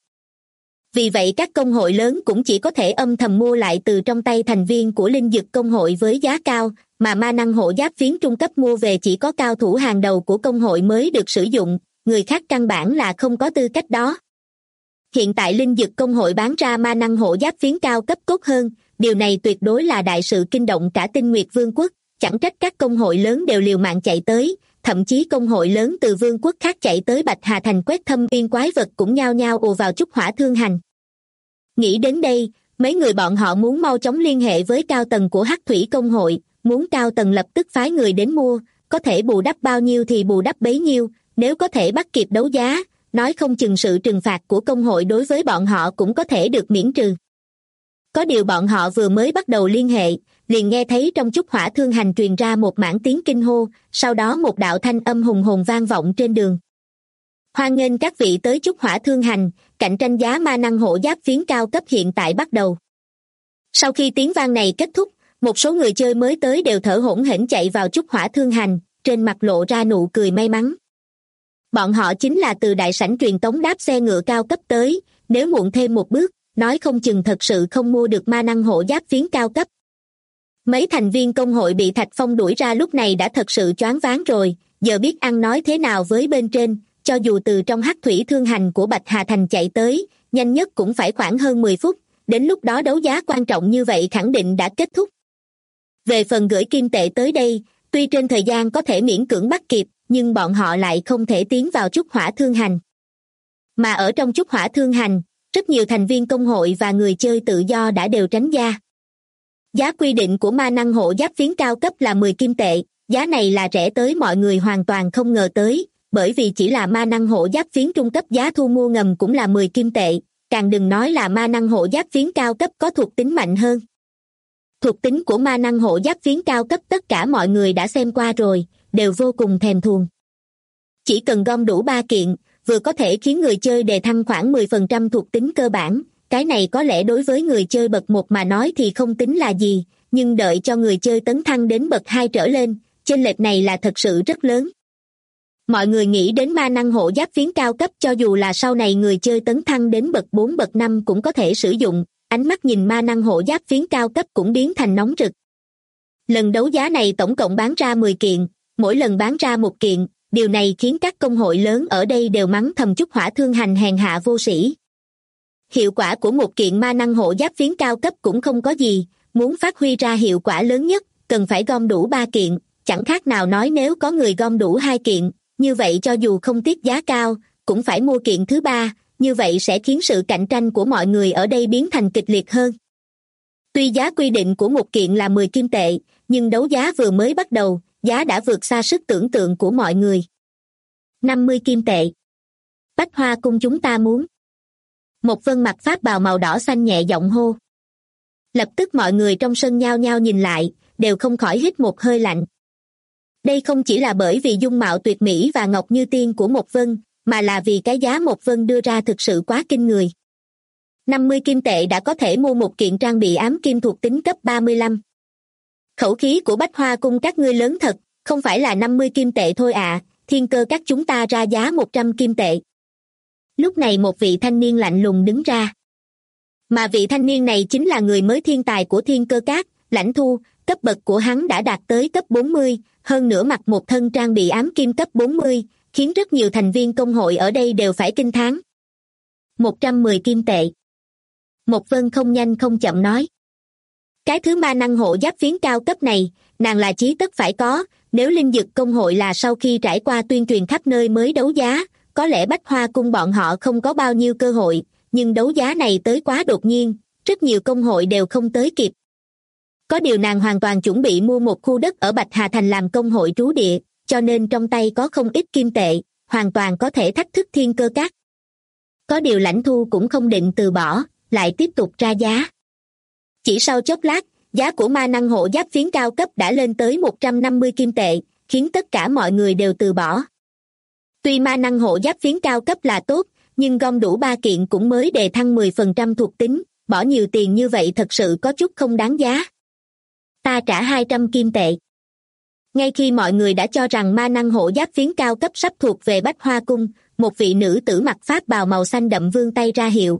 Vì vậy các công hội lớn cũng chỉ có thể âm thầm mua lại từ trong tay thành viên của linh dược công hội với giá cao, mà ma năng hộ giáp phiến trung cấp mua về chỉ có cao thủ hàng đầu của công hội mới được sử dụng, người khác căn bản là không có tư cách đó. Hiện tại linh dược công hội bán ra ma năng hộ giáp phiến cao cấp tốt hơn, điều này tuyệt đối là đại sự kinh động cả Tinh Nguyệt Vương quốc, chẳng trách các công hội lớn đều liều mạng chạy tới, thậm chí công hội lớn từ vương quốc khác chạy tới Bạch Hà Thành quét thâm viên quái vật cũng nhao nhao ùa vào Chúc Hỏa Thương Hành. Nghĩ đến đây, mấy người bọn họ muốn mau chóng liên hệ với cao tầng của Hắc Thủy công hội, muốn cao tầng lập tức phái người đến mua, có thể bù đắp bao nhiêu thì bù đắp bấy nhiêu, nếu có thể bắt kịp đấu giá, nói không chừng sự trừng phạt của công hội đối với bọn họ cũng có thể được miễn trừ. Có điều bọn họ vừa mới bắt đầu liên hệ, liền nghe thấy trong Chúc Hỏa Thương Hành truyền ra một mảng tiếng kinh hô, sau đó một đạo thanh âm hùng hồn vang vọng trên đường. Hoan nghênh các vị tới Chúc Hỏa Thương Hành, cạnh tranh giá ma năng hộ giáp phiến cao cấp hiện tại bắt đầu. Sau khi tiếng vang này kết thúc, một số người chơi mới tới đều thở hổn hển chạy vào Chúc Hỏa Thương Hành, trên mặt lộ ra nụ cười may mắn. Bọn họ chính là từ đại sảnh truyền tống đáp xe ngựa cao cấp tới, nếu muộn thêm một bước, nói không chừng thật sự không mua được ma năng hộ giáp phiến cao cấp. Mấy thành viên công hội bị Thạch Phong đuổi ra lúc này đã thật sự choáng váng rồi, giờ biết ăn nói thế nào với bên trên, cho dù từ trong Hắc Thủy Thương Hành của Bạch Hà Thành chạy tới, nhanh nhất cũng phải khoảng hơn 10 phút, đến lúc đó đấu giá quan trọng như vậy khẳng định đã kết thúc. Về phần gửi kim tệ tới đây, tuy trên thời gian có thể miễn cưỡng bắt kịp, nhưng bọn họ lại không thể tiến vào Chúc Hỏa Thương Hành. Mà ở trong Chúc Hỏa Thương Hành, rất nhiều thành viên công hội và người chơi tự do đã đều tránh ra. Giá quy định của ma năng hộ giáp phiến cao cấp là 10 kim tệ, giá này là rẻ tới mọi người hoàn toàn không ngờ tới, bởi vì chỉ là ma năng hộ giáp phiến trung cấp giá thu mua ngầm cũng là 10 kim tệ, càng đừng nói là ma năng hộ giáp phiến cao cấp có thuộc tính mạnh hơn. Thuộc tính của ma năng hộ giáp phiến cao cấp tất cả mọi người đã xem qua rồi, đều vô cùng thèm thuồng. Chỉ cần gom đủ 3 kiện, vừa có thể khiến người chơi đề thăng khoảng 10% thuộc tính cơ bản, cái này có lẽ đối với người chơi bậc 1 mà nói thì không tính là gì, nhưng đợi cho người chơi tấn thăng đến bậc 2 trở lên, chênh lệch này là thật sự rất lớn. Mọi người nghĩ đến ma năng hộ giáp phiến cao cấp cho dù là sau này người chơi tấn thăng đến bậc 4 bậc 5 cũng có thể sử dụng, ánh mắt nhìn ma năng hộ giáp phiến cao cấp cũng biến thành nóng rực. Lần đấu giá này tổng cộng bán ra 10 kiện, mỗi lần bán ra 1 kiện, điều này khiến các công hội lớn ở đây đều mắng thầm Chúc Hỏa Thương Hành hèn hạ vô sĩ. Hiệu quả của một kiện ma năng hộ giáp phiến cao cấp cũng không có gì, muốn phát huy ra hiệu quả lớn nhất, cần phải gom đủ 3 kiện, chẳng khác nào nói nếu có người gom đủ 2 kiện, như vậy cho dù không tiết giá cao, cũng phải mua kiện thứ 3, như vậy sẽ khiến sự cạnh tranh của mọi người ở đây biến thành kịch liệt hơn. Tuy giá quy định của một kiện là 10 kim tệ, nhưng đấu giá vừa mới bắt đầu, giá đã vượt xa sức tưởng tượng của mọi người. 50 kim tệ. Bách Hoa Cung chúng ta muốn. Một Vân mặc pháp bào màu đỏ xanh nhẹ giọng hô. Lập tức mọi người trong sân nhao nhao nhìn lại, đều không khỏi hít một hơi lạnh. Đây không chỉ là bởi vì dung mạo tuyệt mỹ và ngọc như tiên của Một Vân, mà là vì cái giá Một Vân đưa ra thực sự quá kinh người. 50 kim tệ đã có thể mua một kiện trang bị ám kim thuộc tính cấp 35. Khẩu khí của Bách Hoa Cung các ngươi lớn thật, không phải là 50 kim tệ thôi à, Thiên Cơ Các chúng ta ra giá 100 kim tệ. Lúc này một vị thanh niên lạnh lùng đứng ra. Mà vị thanh niên này chính là người mới thiên tài của Thiên Cơ Các, Lãnh Thu, cấp bậc của hắn đã đạt tới cấp 40, hơn nữa mặc một thân trang bị ám kim cấp 40, khiến rất nhiều thành viên công hội ở đây đều phải kinh thán. 110 kim tệ. Một Vân không nhanh không chậm nói. Cái thứ ma năng hộ giáp phiến cao cấp này, nàng là chí tất phải có, nếu linh dực công hội là sau khi trải qua tuyên truyền khắp nơi mới đấu giá, có lẽ Bách Hoa Cung bọn họ không có bao nhiêu cơ hội, nhưng đấu giá này tới quá đột nhiên, rất nhiều công hội đều không tới kịp. Có điều nàng hoàn toàn chuẩn bị mua một khu đất ở Bạch Hà Thành làm công hội trú địa, cho nên trong tay có không ít kim tệ, hoàn toàn có thể thách thức Thiên Cơ Các. Có điều Lãnh Thu cũng không định từ bỏ, lại tiếp tục ra giá. Chỉ sau chốc lát, giá của ma năng hộ giáp phiến cao cấp đã lên tới 150 kim tệ, khiến tất cả mọi người đều từ bỏ. Tuy ma năng hộ giáp phiến cao cấp là tốt, nhưng gom đủ 3 kiện cũng mới đề thăng 10% thuộc tính, bỏ nhiều tiền như vậy thật sự có chút không đáng giá. Ta trả 200 kim tệ. Ngay khi mọi người đã cho rằng ma năng hộ giáp phiến cao cấp sắp thuộc về Bách Hoa Cung, một vị nữ tử mặc pháp bào màu xanh đậm vươn tay ra hiệu.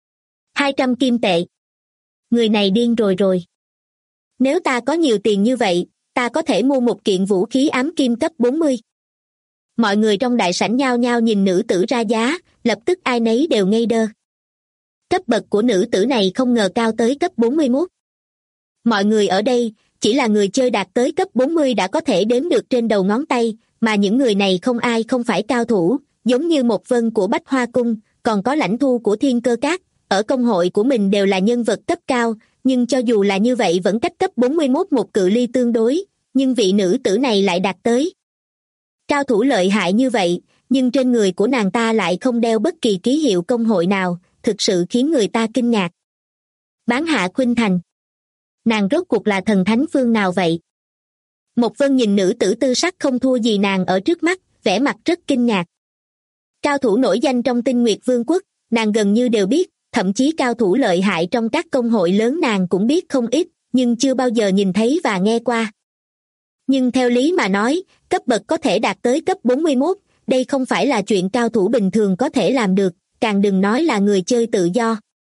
200 kim tệ. Người này điên rồi. Nếu ta có nhiều tiền như vậy, ta có thể mua một kiện vũ khí ám kim cấp 40. Mọi người trong đại sảnh nhao nhao nhìn nữ tử ra giá, lập tức ai nấy đều ngây đơ. Cấp bậc của nữ tử này không ngờ cao tới cấp 41. Mọi người ở đây, chỉ là người chơi đạt tới cấp 40 đã có thể đếm được trên đầu ngón tay, mà những người này không ai không phải cao thủ, giống như Một Vân của Bách Hoa Cung, còn có Lãnh Thu của Thiên Cơ Các, ở công hội của mình đều là nhân vật cấp cao, nhưng cho dù là như vậy vẫn cách cấp 41 một cự ly tương đối, nhưng vị nữ tử này lại đạt tới. Cao thủ lợi hại như vậy, nhưng trên người của nàng ta lại không đeo bất kỳ ký hiệu công hội nào, thực sự khiến người ta kinh ngạc. Bán Hạ Khuynh Thành. Nàng rốt cuộc là thần thánh phương nào vậy? Một Vân nhìn nữ tử tư sắc không thua gì nàng ở trước mắt, vẻ mặt rất kinh ngạc. Cao thủ nổi danh trong Tinh Nguyệt Vương quốc, nàng gần như đều biết, thậm chí cao thủ lợi hại trong các công hội lớn nàng cũng biết không ít, nhưng chưa bao giờ nhìn thấy và nghe qua. Nhưng theo lý mà nói, cấp bậc có thể đạt tới cấp 41, đây không phải là chuyện cao thủ bình thường có thể làm được, càng đừng nói là người chơi tự do.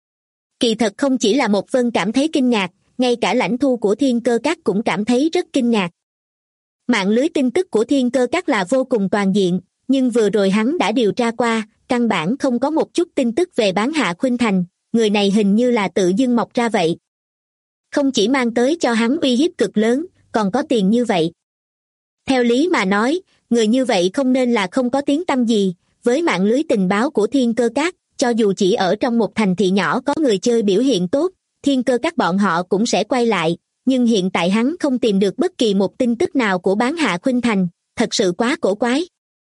Kỳ thật không chỉ là Một Vân cảm thấy kinh ngạc, ngay cả Lãnh Thu của Thiên Cơ Các cũng cảm thấy rất kinh ngạc. Mạng lưới tin tức của Thiên Cơ Các là vô cùng toàn diện, nhưng vừa rồi hắn đã điều tra qua, căn bản không có một chút tin tức về Bán Hạ Khuynh Thành, người này hình như là tự dưng mọc ra vậy. Không chỉ mang tới cho hắn uy hiếp cực lớn, còn có tiền như vậy. Theo lý mà nói, người như vậy không nên là không có tiếng tăm gì, với mạng lưới tình báo của Thiên Cơ Các, cho dù chỉ ở trong một thành thị nhỏ có người chơi biểu hiện tốt, Thiên Cơ Các bọn họ cũng sẽ quay lại, nhưng hiện tại hắn không tìm được bất kỳ một tin tức nào của Bán Hạ Khuynh Thành, thật sự quá cổ quái.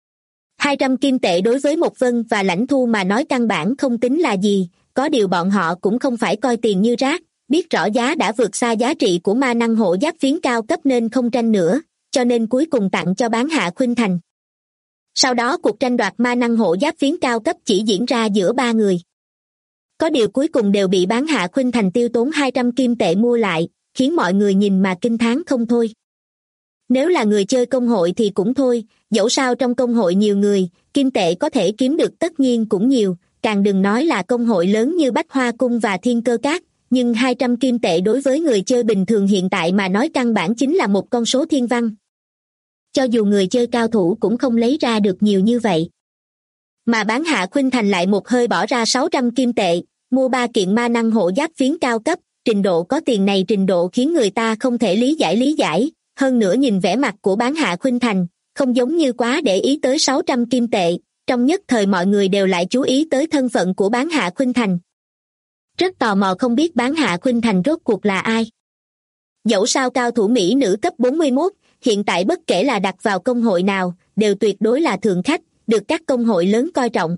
200 kim tệ đối với Một Vân và Lãnh Thu mà nói căn bản không tính là gì, có điều bọn họ cũng không phải coi tiền như rác, biết rõ giá đã vượt xa giá trị của ma năng hộ giáp phiến cao cấp nên không tranh nữa, cho nên cuối cùng tặng cho Bán Hạ Khuynh Thành. Sau đó cuộc tranh đoạt ma năng hộ giáp phiến cao cấp chỉ diễn ra giữa 3 người. Có điều cuối cùng đều bị Bán Hạ Khuynh Thành tiêu tốn 200 kim tệ mua lại, khiến mọi người nhìn mà kinh thán không thôi. Nếu là người chơi công hội thì cũng thôi, dẫu sao trong công hội nhiều người, kim tệ có thể kiếm được tất nhiên cũng nhiều, càng đừng nói là công hội lớn như Bách Hoa Cung và Thiên Cơ Các, nhưng 200 kim tệ đối với người chơi bình thường hiện tại mà nói căn bản chính là một con số thiên văn. Cho dù người chơi cao thủ cũng không lấy ra được nhiều như vậy. Mà Bán Hạ Khuynh Thành lại một hơi bỏ ra 600 kim tệ, mua 3 kiện ma năng hộ giáp phiến cao cấp, trình độ có tiền này trình độ khiến người ta không thể lý giải. Hơn nữa nhìn vẻ mặt của Bán Hạ Khuynh Thành, không giống như quá để ý tới 600 kim tệ, trong nhất thời mọi người đều lại chú ý tới thân phận của Bán Hạ Khuynh Thành. Rất tò mò không biết Bán Hạ Khuynh Thành rốt cuộc là ai. Dẫu sao cao thủ Mỹ nữ cấp 41, hiện tại bất kể là đặt vào công hội nào, đều tuyệt đối là thượng khách, được các công hội lớn coi trọng.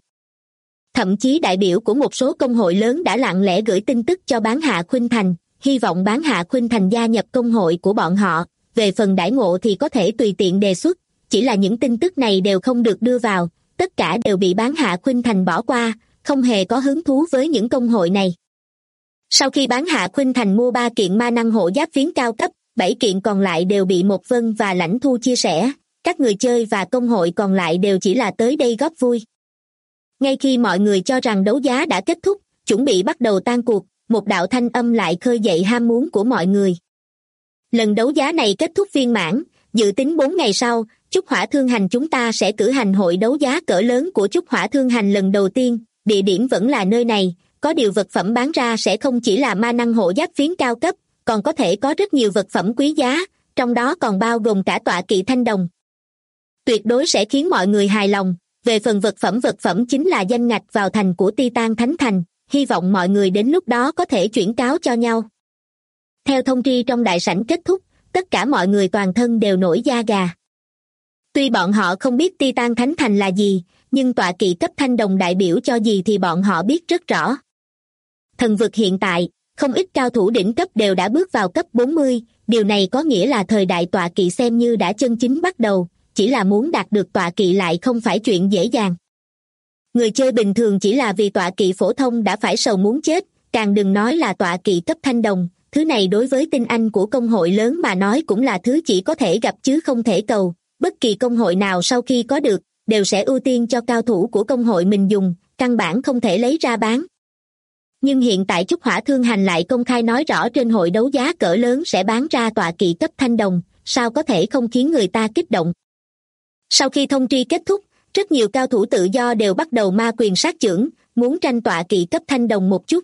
Thậm chí đại biểu của một số công hội lớn đã lặng lẽ gửi tin tức cho Bán Hạ Khuynh Thành, hy vọng Bán Hạ Khuynh Thành gia nhập công hội của bọn họ, về phần đãi ngộ thì có thể tùy tiện đề xuất, chỉ là những tin tức này đều không được đưa vào, tất cả đều bị Bán Hạ Khuynh Thành bỏ qua, không hề có hứng thú với những công hội này. Sau khi Bán Hạ Khuynh Thành mua 3 kiện ma năng hộ giáp phiến cao cấp, 7 kiện còn lại đều bị Một Vân và Lãnh Thu chia sẻ, các người chơi và công hội còn lại đều chỉ là tới đây góp vui. Ngay khi mọi người cho rằng đấu giá đã kết thúc, chuẩn bị bắt đầu tan cuộc, một đạo thanh âm lại khơi dậy ham muốn của mọi người. Lần đấu giá này kết thúc viên mãn, dự tính 4 ngày sau, Trúc Hỏa Thương Hành chúng ta sẽ cử hành hội đấu giá cỡ lớn của Trúc Hỏa Thương Hành lần đầu tiên, địa điểm vẫn là nơi này, có điều vật phẩm bán ra sẽ không chỉ là ma năng hộ giáp phiến cao cấp, còn có thể có rất nhiều vật phẩm quý giá, trong đó còn bao gồm cả tọa kỵ thanh đồng. Tuyệt đối sẽ khiến mọi người hài lòng, về phần vật phẩm chính là danh ngạch vào thành của Titan Thánh Thành, hy vọng mọi người đến lúc đó có thể chuyển cáo cho nhau. Theo thông tri trong đại sảnh kết thúc, tất cả mọi người toàn thân đều nổi da gà. Tuy bọn họ không biết Titan Thánh Thành là gì, nhưng tọa kỵ cấp thanh đồng đại biểu cho gì thì bọn họ biết rất rõ. Thần vực hiện tại, không ít cao thủ đỉnh cấp đều đã bước vào cấp 40, điều này có nghĩa là thời đại tọa kỵ xem như đã chân chính bắt đầu, chỉ là muốn đạt được tọa kỵ lại không phải chuyện dễ dàng. Người chơi bình thường chỉ là vì tọa kỵ phổ thông đã phải sầu muốn chết, càng đừng nói là tọa kỵ cấp thanh đồng, thứ này đối với tinh anh của công hội lớn mà nói cũng là thứ chỉ có thể gặp chứ không thể cầu, bất kỳ công hội nào sau khi có được, đều sẽ ưu tiên cho cao thủ của công hội mình dùng, căn bản không thể lấy ra bán. Nhưng hiện tại Trúc Hỏa Thương Hành lại công khai nói rõ trên hội đấu giá cỡ lớn sẽ bán ra tọa kỵ cấp thanh đồng, sao có thể không khiến người ta kích động. Sau khi thông tri kết thúc, rất nhiều cao thủ tự do đều bắt đầu ma quyền sát chưởng, muốn tranh tọa kỵ cấp thanh đồng một chút.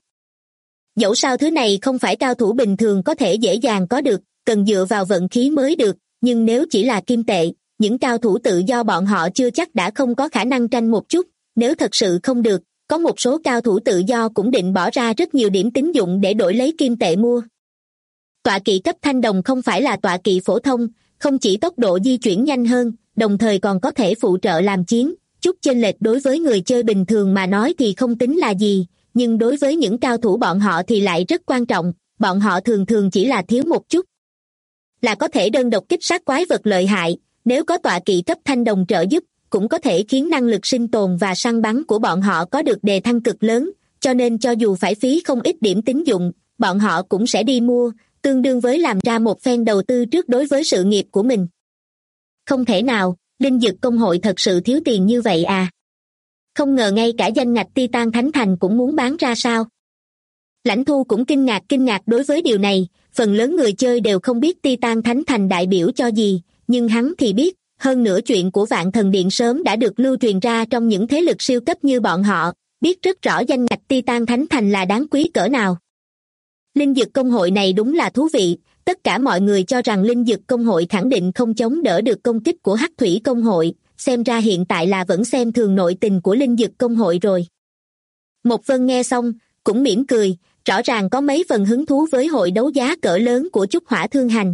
Dẫu sao thứ này không phải cao thủ bình thường có thể dễ dàng có được, cần dựa vào vận khí mới được, nhưng nếu chỉ là kim tệ, những cao thủ tự do bọn họ chưa chắc đã không có khả năng tranh một chút, nếu thật sự không được, có một số cao thủ tự do cũng định bỏ ra rất nhiều điểm tín dụng để đổi lấy kim tệ mua. Tọa kỵ cấp thanh đồng không phải là tọa kỵ phổ thông, không chỉ tốc độ di chuyển nhanh hơn, đồng thời còn có thể phụ trợ làm chiến, chút chênh lệch đối với người chơi bình thường mà nói thì không tính là gì, nhưng đối với những cao thủ bọn họ thì lại rất quan trọng, bọn họ thường thường chỉ là thiếu một chút. Là có thể đơn độc kích sát quái vật lợi hại, nếu có tọa kỵ cấp thanh đồng trợ giúp, cũng có thể khiến năng lực sinh tồn và săn bắn của bọn họ có được đề thăng cực lớn, cho nên cho dù phải phí không ít điểm tín dụng, bọn họ cũng sẽ đi mua, tương đương với làm ra một phen đầu tư trước đối với sự nghiệp của mình. Không thể nào, linh dực công hội thật sự thiếu tiền như vậy à? Không ngờ ngay cả danh ngạch Titan Thánh Thành cũng muốn bán ra sao? Lãnh Thu cũng kinh ngạc đối với điều này, phần lớn người chơi đều không biết Titan Thánh Thành đại biểu cho gì, nhưng hắn thì biết, hơn nữa chuyện của Vạn Thần Điện sớm đã được lưu truyền ra trong những thế lực siêu cấp như bọn họ, biết rất rõ danh ngạch Titan Thánh Thành là đáng quý cỡ nào. Linh dực công hội này đúng là thú vị, tất cả mọi người cho rằng linh dực công hội khẳng định không chống đỡ được công kích của Hắc Thủy công hội, xem ra hiện tại là vẫn xem thường nội tình của linh dực công hội rồi. Một Vân nghe xong, cũng mỉm cười, rõ ràng có mấy phần hứng thú với hội đấu giá cỡ lớn của Trúc Hỏa Thương Hành.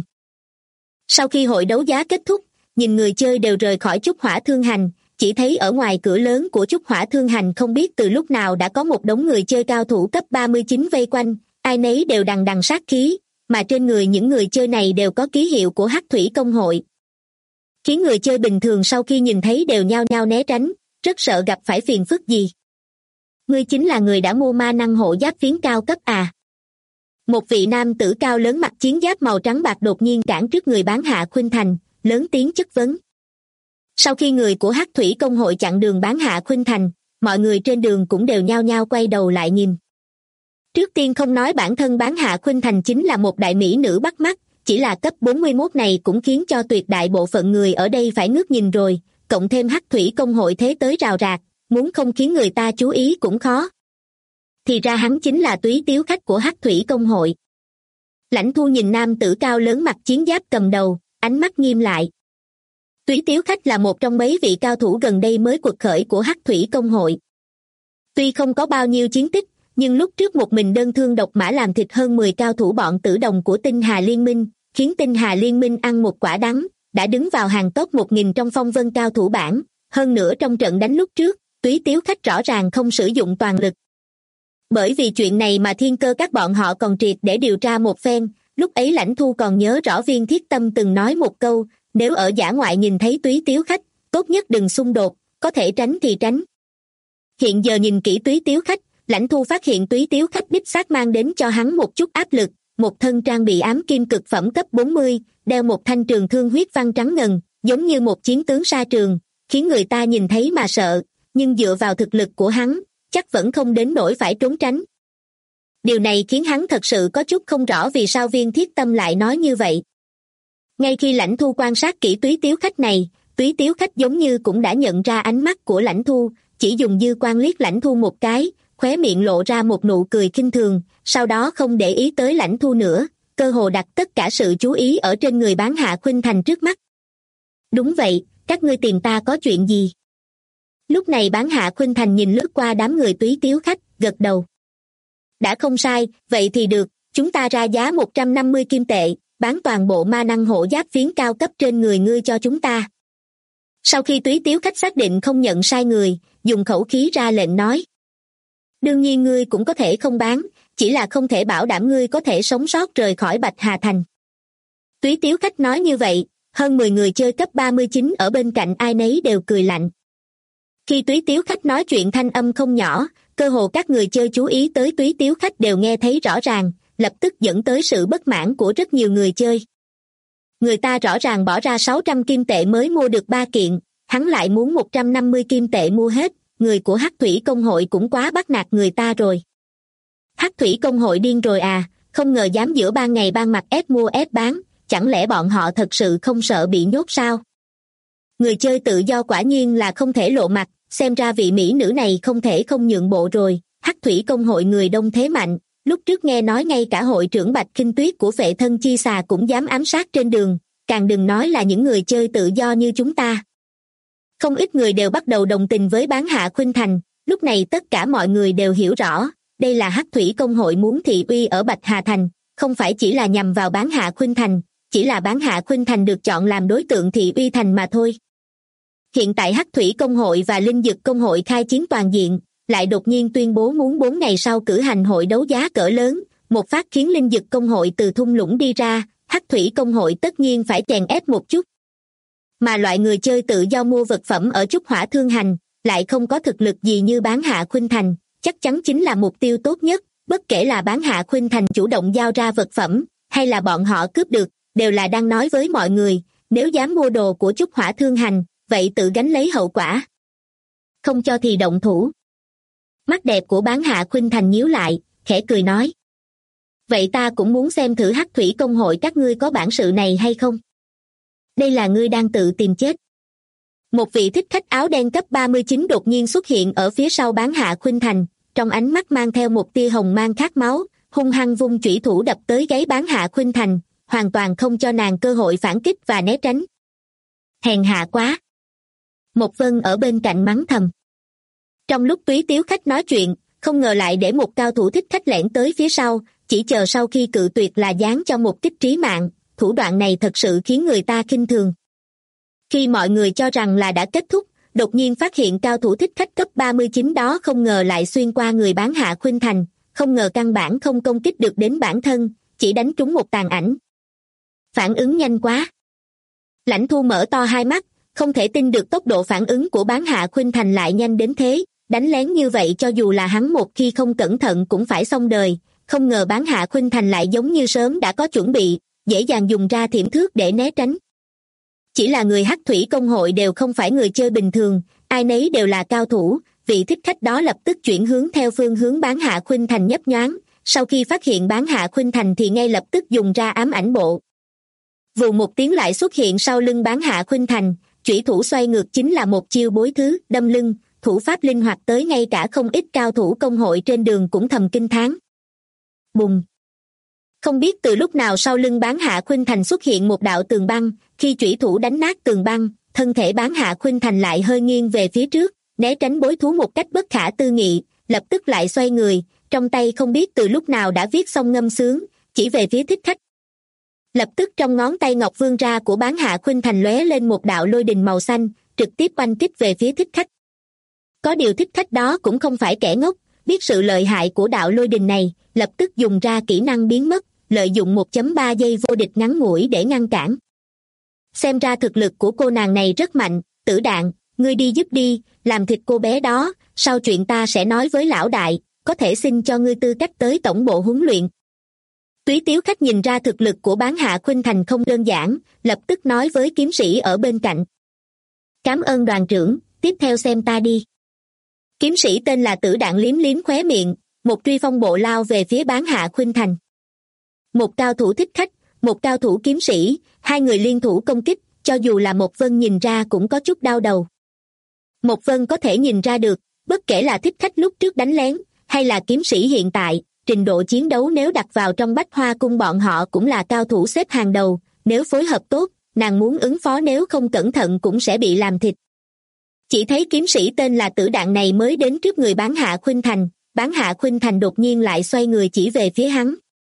Sau khi hội đấu giá kết thúc, nhìn người chơi đều rời khỏi Trúc Hỏa Thương Hành, chỉ thấy ở ngoài cửa lớn của Trúc Hỏa Thương Hành không biết từ lúc nào đã có một đống người chơi cao thủ cấp 39 vây quanh, ai nấy đều đằng đằng sát khí, mà trên người những người chơi này đều có ký hiệu của Hắc Thủy công hội. Khiến người chơi bình thường sau khi nhìn thấy đều nhao nhao né tránh, rất sợ gặp phải phiền phức gì. Ngươi chính là người đã mua ma năng hộ giáp phiến cao cấp à? Một vị nam tử cao lớn mặc chiến giáp màu trắng bạc đột nhiên cản trước người Bán Hạ Khuynh Thành, lớn tiếng chất vấn. Sau khi người của Hắc Thủy công hội chặn đường Bán Hạ Khuynh Thành, mọi người trên đường cũng đều nhao nhao quay đầu lại nhìn. Trước tiên không nói bản thân Bán Hạ Khuynh Thành chính là một đại mỹ nữ bắt mắt, chỉ là cấp 41 này cũng khiến cho tuyệt đại bộ phận người ở đây phải ngước nhìn rồi, cộng thêm Hắc Thủy công hội thế tới rào rạc, muốn không khiến người ta chú ý cũng khó. Thì ra hắn chính là túy tiếu khách của Hắc Thủy công hội. Lãnh Thu nhìn nam tử cao lớn mặc chiến giáp cầm đầu, ánh mắt nghiêm lại. Túy tiếu khách là một trong mấy vị cao thủ gần đây mới quật khởi của Hắc Thủy công hội. Tuy không có bao nhiêu chiến tích, nhưng lúc trước một mình đơn thương độc mã làm thịt hơn 10 cao thủ bọn tử đồng của Tinh Hà Liên Minh, khiến Tinh Hà Liên Minh ăn một quả đắng, đã đứng vào hàng top 1000 trong phong vân cao thủ bảng, hơn nữa trong trận đánh lúc trước, Túy Tiếu Khách rõ ràng không sử dụng toàn lực. Bởi vì chuyện này mà Thiên Cơ các bọn họ còn triệt để điều tra một phen, lúc ấy Lãnh Thu còn nhớ rõ Viên Thiết Tâm từng nói một câu, nếu ở dã ngoại nhìn thấy Túy Tiếu Khách, tốt nhất đừng xung đột, có thể tránh thì tránh. Hiện giờ nhìn kỹ Túy Tiếu Khách, Lãnh Thu phát hiện Túy Tiếu Khách đích xác mang đến cho hắn một chút áp lực, một thân trang bị ám kim cực phẩm cấp 40, đeo một thanh trường thương huyết văn trắng ngần, giống như một chiến tướng sa trường, khiến người ta nhìn thấy mà sợ, nhưng dựa vào thực lực của hắn, chắc vẫn không đến nỗi phải trốn tránh. Điều này khiến hắn thật sự có chút không rõ vì sao Viên Thiết Tâm lại nói như vậy. Ngay khi Lãnh Thu quan sát kỹ Túy Tiếu Khách này, Túy Tiếu Khách giống như cũng đã nhận ra ánh mắt của Lãnh Thu, chỉ dùng dư quan liếc Lãnh Thu một cái, khóe miệng lộ ra một nụ cười khinh thường, sau đó không để ý tới Lãnh Thu nữa, cơ hồ đặt tất cả sự chú ý ở trên người Bán Hạ Khuynh Thành trước mắt. Đúng vậy, các ngươi tìm ta có chuyện gì? Lúc này Bán Hạ Khuynh Thành nhìn lướt qua đám người Túy Tiếu Khách, gật đầu. Đã không sai, vậy thì được, chúng ta ra giá 150 kim tệ, bán toàn bộ ma năng hộ giáp phiến cao cấp trên người ngươi cho chúng ta. Sau khi Túy Tiếu Khách xác định không nhận sai người, dùng khẩu khí ra lệnh nói. Đương nhiên ngươi cũng có thể không bán, chỉ là không thể bảo đảm ngươi có thể sống sót rời khỏi Bạch Hà Thành. Túy Tiếu Khách nói như vậy, hơn 10 người chơi cấp 39 ở bên cạnh ai nấy đều cười lạnh. Khi Túy Tiếu Khách nói chuyện thanh âm không nhỏ, cơ hồ các người chơi chú ý tới Túy Tiếu Khách đều nghe thấy rõ ràng, lập tức dẫn tới sự bất mãn của rất nhiều người chơi. Người ta rõ ràng bỏ ra 600 kim tệ mới mua được 3 kiện, hắn lại muốn 150 kim tệ mua hết, người của Hắc Thủy Công hội cũng quá bắt nạt người ta rồi. Hắc Thủy Công hội điên rồi à, không ngờ dám giữa ban ngày ban mặt ép mua ép bán, chẳng lẽ bọn họ thật sự không sợ bị nhốt sao? Người chơi tự do quả nhiên là không thể lộ mặt, xem ra vị mỹ nữ này không thể không nhượng bộ rồi. Hắc Thủy Công hội người đông thế mạnh, lúc trước nghe nói ngay cả hội trưởng Bạch Kinh Tuyết của Phệ Thân Chi Xà cũng dám ám sát trên đường, càng đừng nói là những người chơi tự do như chúng ta. Không ít người đều bắt đầu đồng tình với Bán Hạ Khuynh Thành, lúc này tất cả mọi người đều hiểu rõ, đây là Hắc Thủy Công hội muốn thị uy ở Bạch Hà Thành, không phải chỉ là nhằm vào Bán Hạ Khuynh Thành, chỉ là Bán Hạ Khuynh Thành được chọn làm đối tượng thị uy thành mà thôi. Hiện tại Hắc Thủy Công hội và Linh Dực Công hội khai chiến toàn diện, lại đột nhiên tuyên bố muốn 4 ngày sau cử hành hội đấu giá cỡ lớn, một phát khiến Linh Dực Công hội từ thung lũng đi ra, Hắc Thủy Công hội tất nhiên phải chèn ép một chút. Mà loại người chơi tự do mua vật phẩm ở Trúc Hỏa Thương Hành, lại không có thực lực gì như Bán Hạ Khuynh Thành, chắc chắn chính là mục tiêu tốt nhất, bất kể là Bán Hạ Khuynh Thành chủ động giao ra vật phẩm, hay là bọn họ cướp được, đều là đang nói với mọi người, nếu dám mua đồ của Trúc Hỏa Thương Hành, vậy tự gánh lấy hậu quả. Không cho thì động thủ. Mắt đẹp của Bán Hạ Khuynh Thành nhíu lại, khẽ cười nói. Vậy ta cũng muốn xem thử Hắc Thủy Công hội các ngươi có bản sự này hay không. Đây là ngươi đang tự tìm chết. Một vị thích khách áo đen cấp 39 đột nhiên xuất hiện ở phía sau Bán Hạ Khuynh Thành, trong ánh mắt mang theo một tia hồng mang khát máu, hung hăng vung chủy thủ đập tới gáy Bán Hạ Khuynh Thành, hoàn toàn không cho nàng cơ hội phản kích và né tránh. Hèn hạ quá. Một Vân ở bên cạnh mắng thầm. Trong lúc Túy Tiếu Khách nói chuyện, không ngờ lại để một cao thủ thích khách lẻn tới phía sau, chỉ chờ sau khi cự tuyệt là giáng cho một kích trí mạng, thủ đoạn này thật sự khiến người ta khinh thường. Khi mọi người cho rằng là đã kết thúc, đột nhiên phát hiện cao thủ thích khách cấp 39 đó không ngờ lại xuyên qua người Bán Hạ Khuynh Thành, không ngờ căn bản không công kích được đến bản thân, chỉ đánh trúng một tàn ảnh. Phản ứng nhanh quá. Lãnh Thu mở to hai mắt, không thể tin được tốc độ phản ứng của Bán Hạ Khuynh Thành lại nhanh đến thế, đánh lén như vậy cho dù là hắn một khi không cẩn thận cũng phải xong đời, không ngờ Bán Hạ Khuynh Thành lại giống như sớm đã có chuẩn bị, dễ dàng dùng ra thiểm thước để né tránh. Chỉ là người Hắc Thủy Công hội đều không phải người chơi bình thường, ai nấy đều là cao thủ, vị thích khách đó lập tức chuyển hướng theo phương hướng Bán Hạ Khuynh Thành nhấp nhoáng, sau khi phát hiện Bán Hạ Khuynh Thành thì ngay lập tức dùng ra ám ảnh bộ. Vù một tiếng lại xuất hiện sau lưng Bán Hạ Khuynh Thành, chủy thủ xoay ngược chính là một chiêu bối thứ, đâm lưng, thủ pháp linh hoạt tới ngay cả không ít cao thủ công hội trên đường cũng thầm kinh thán. Bùng! Không biết từ lúc nào sau lưng Bán Hạ Khuynh Thành xuất hiện một đạo tường băng, khi chủy thủ đánh nát tường băng, thân thể Bán Hạ Khuynh Thành lại hơi nghiêng về phía trước, né tránh bối thú một cách bất khả tư nghị, lập tức lại xoay người, trong tay không biết từ lúc nào đã viết xong ngâm sướng, chỉ về phía thích khách. Lập tức trong ngón tay ngọc vươn ra của Bán Hạ Khuynh Thành lóe lên một đạo lôi đình màu xanh, trực tiếp oanh kích về phía thích khách. Có điều thích khách đó cũng không phải kẻ ngốc, biết sự lợi hại của đạo lôi đình này, lập tức dùng ra kỹ năng biến mất, lợi dụng 1.3 giây vô địch ngắn ngủi để ngăn cản. Xem ra thực lực của cô nàng này rất mạnh, Tử Đạn, ngươi đi giúp đi, làm thịt cô bé đó, sau chuyện ta sẽ nói với lão đại, có thể xin cho ngươi tư cách tới tổng bộ huấn luyện. Túy Tiếu Khách nhìn ra thực lực của Bán Hạ Khuynh Thành không đơn giản, lập tức nói với kiếm sĩ ở bên cạnh. Cảm ơn đoàn trưởng, tiếp theo xem ta đi. Kiếm sĩ tên là Tử Đạn liếm liếm khóe miệng, một truy phong bộ lao về phía Bán Hạ Khuynh Thành. Một cao thủ thích khách, một cao thủ kiếm sĩ, hai người liên thủ công kích, cho dù là Mộc Vân nhìn ra cũng có chút đau đầu. Mộc Vân có thể nhìn ra được, bất kể là thích khách lúc trước đánh lén, hay là kiếm sĩ hiện tại, trình độ chiến đấu nếu đặt vào trong Bách Hoa Cung bọn họ cũng là cao thủ xếp hàng đầu, nếu phối hợp tốt, nàng muốn ứng phó nếu không cẩn thận cũng sẽ bị làm thịt. Chỉ thấy kiếm sĩ tên là Tử Đạn này mới đến trước người Bán Hạ Khuynh Thành, Bán Hạ Khuynh Thành đột nhiên lại xoay người chỉ về phía hắn.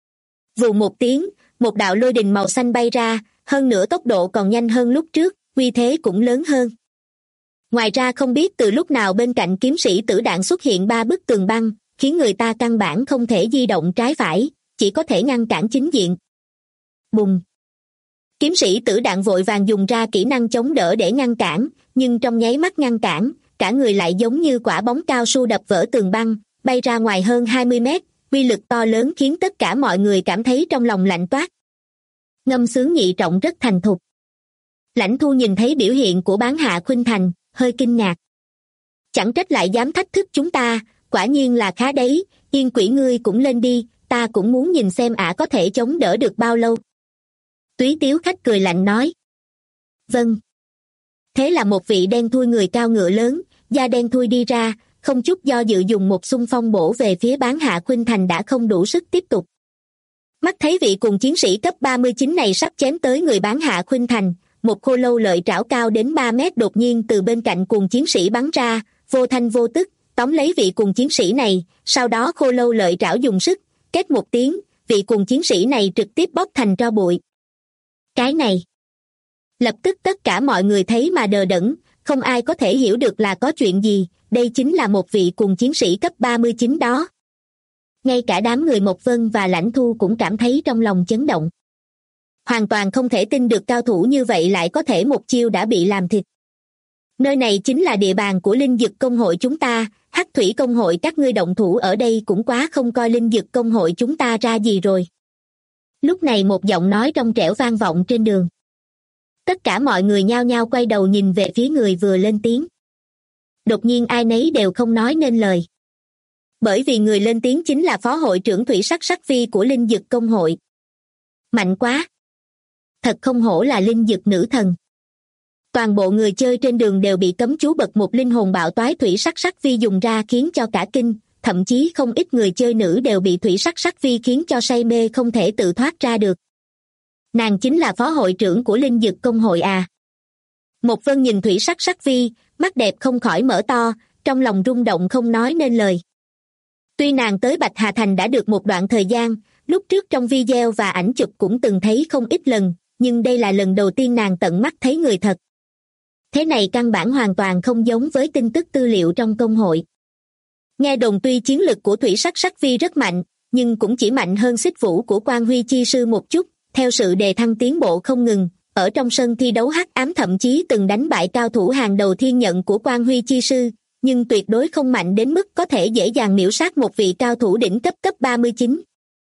Vù một tiếng, một đạo lôi đình màu xanh bay ra, hơn nữa tốc độ còn nhanh hơn lúc trước, uy thế cũng lớn hơn. Ngoài ra không biết từ lúc nào bên cạnh kiếm sĩ Tử Đạn xuất hiện 3 bức tường băng, khiến người ta căn bản không thể di động trái phải, chỉ có thể ngăn cản chính diện. Bùng! Kiếm sĩ Tử Đạn vội vàng dùng ra kỹ năng chống đỡ để ngăn cản, nhưng trong nháy mắt ngăn cản, cả người lại giống như quả bóng cao su đập vỡ tường băng, bay ra ngoài hơn 20 mét, uy lực to lớn khiến tất cả mọi người cảm thấy trong lòng lạnh toát. Ngâm sướng nhị trọng rất thành thục. Lãnh Thu nhìn thấy biểu hiện của Bán Hạ Khuynh Thành, hơi kinh ngạc. Chẳng trách lại dám thách thức chúng ta, quả nhiên là khá đấy, Yên Quỷ ngươi cũng lên đi, ta cũng muốn nhìn xem ả có thể chống đỡ được bao lâu. Túy Tiếu Khách cười lạnh nói. Vâng. Thế là một vị đen thui người cao ngựa lớn, da đen thui đi ra, không chút do dự dùng một xung phong bổ về phía Bán Hạ Khuynh Thành đã không đủ sức tiếp tục. Mắt thấy vị cùng chiến sĩ cấp 39 này sắp chém tới người Bán Hạ Khuynh Thành, một khô lâu lợi trảo cao đến 3 mét đột nhiên từ bên cạnh cùng chiến sĩ bắn ra, vô thanh vô tức, tóm lấy vị cùng chiến sĩ này, sau đó khô lâu lợi trảo dùng sức, két một tiếng, vị cùng chiến sĩ này trực tiếp bóp thành tro bụi. Cái này! Lập tức tất cả mọi người thấy mà đờ đẫn, không ai có thể hiểu được là có chuyện gì, đây chính là một vị cùng chiến sĩ cấp 39 đó. Ngay cả đám người Mộc Vân và Lãnh Thu cũng cảm thấy trong lòng chấn động. Hoàn toàn không thể tin được cao thủ như vậy lại có thể một chiêu đã bị làm thịt. Nơi này chính là địa bàn của Linh Dực Công hội chúng ta, Hắc Thủy Công hội các ngươi động thủ ở đây cũng quá không coi Linh Dực Công hội chúng ta ra gì rồi. Lúc này một giọng nói trong trẻo vang vọng trên đường. Tất cả mọi người nhao nhao quay đầu nhìn về phía người vừa lên tiếng. Đột nhiên ai nấy đều không nói nên lời. Bởi vì người lên tiếng chính là phó hội trưởng Thủy Sắc Sắc Phi của Linh Dực Công hội. Mạnh quá! Thật không hổ là Linh Dực nữ thần. Toàn bộ người chơi trên đường đều bị cấm chú bật một linh hồn bạo toái Thủy Sắc Sắc Phi dùng ra khiến cho cả kinh, thậm chí không ít người chơi nữ đều bị Thủy Sắc Sắc Phi khiến cho say mê không thể tự thoát ra được. Nàng chính là phó hội trưởng của Linh Dực Công hội à? Mộc Vân nhìn Thủy Sắc Sắc Phi, mắt đẹp không khỏi mở to, trong lòng rung động không nói nên lời. Tuy nàng tới Bạch Hà Thành đã được một đoạn thời gian, lúc trước trong video và ảnh chụp cũng từng thấy không ít lần, nhưng đây là lần đầu tiên nàng tận mắt thấy người thật. Thế này căn bản hoàn toàn không giống với tin tức tư liệu trong công hội. Nghe đồn tuy chiến lực của Thủy Sắc Sắc Phi rất mạnh, nhưng cũng chỉ mạnh hơn Xích Vũ của Quan Huy Chi Sư một chút, theo sự đề thăng tiến bộ không ngừng, ở trong sân thi đấu hắc ám thậm chí từng đánh bại cao thủ hàng đầu thiên nhận của Quan Huy Chi Sư, nhưng tuyệt đối không mạnh đến mức có thể dễ dàng miểu sát một vị cao thủ đỉnh cấp 39.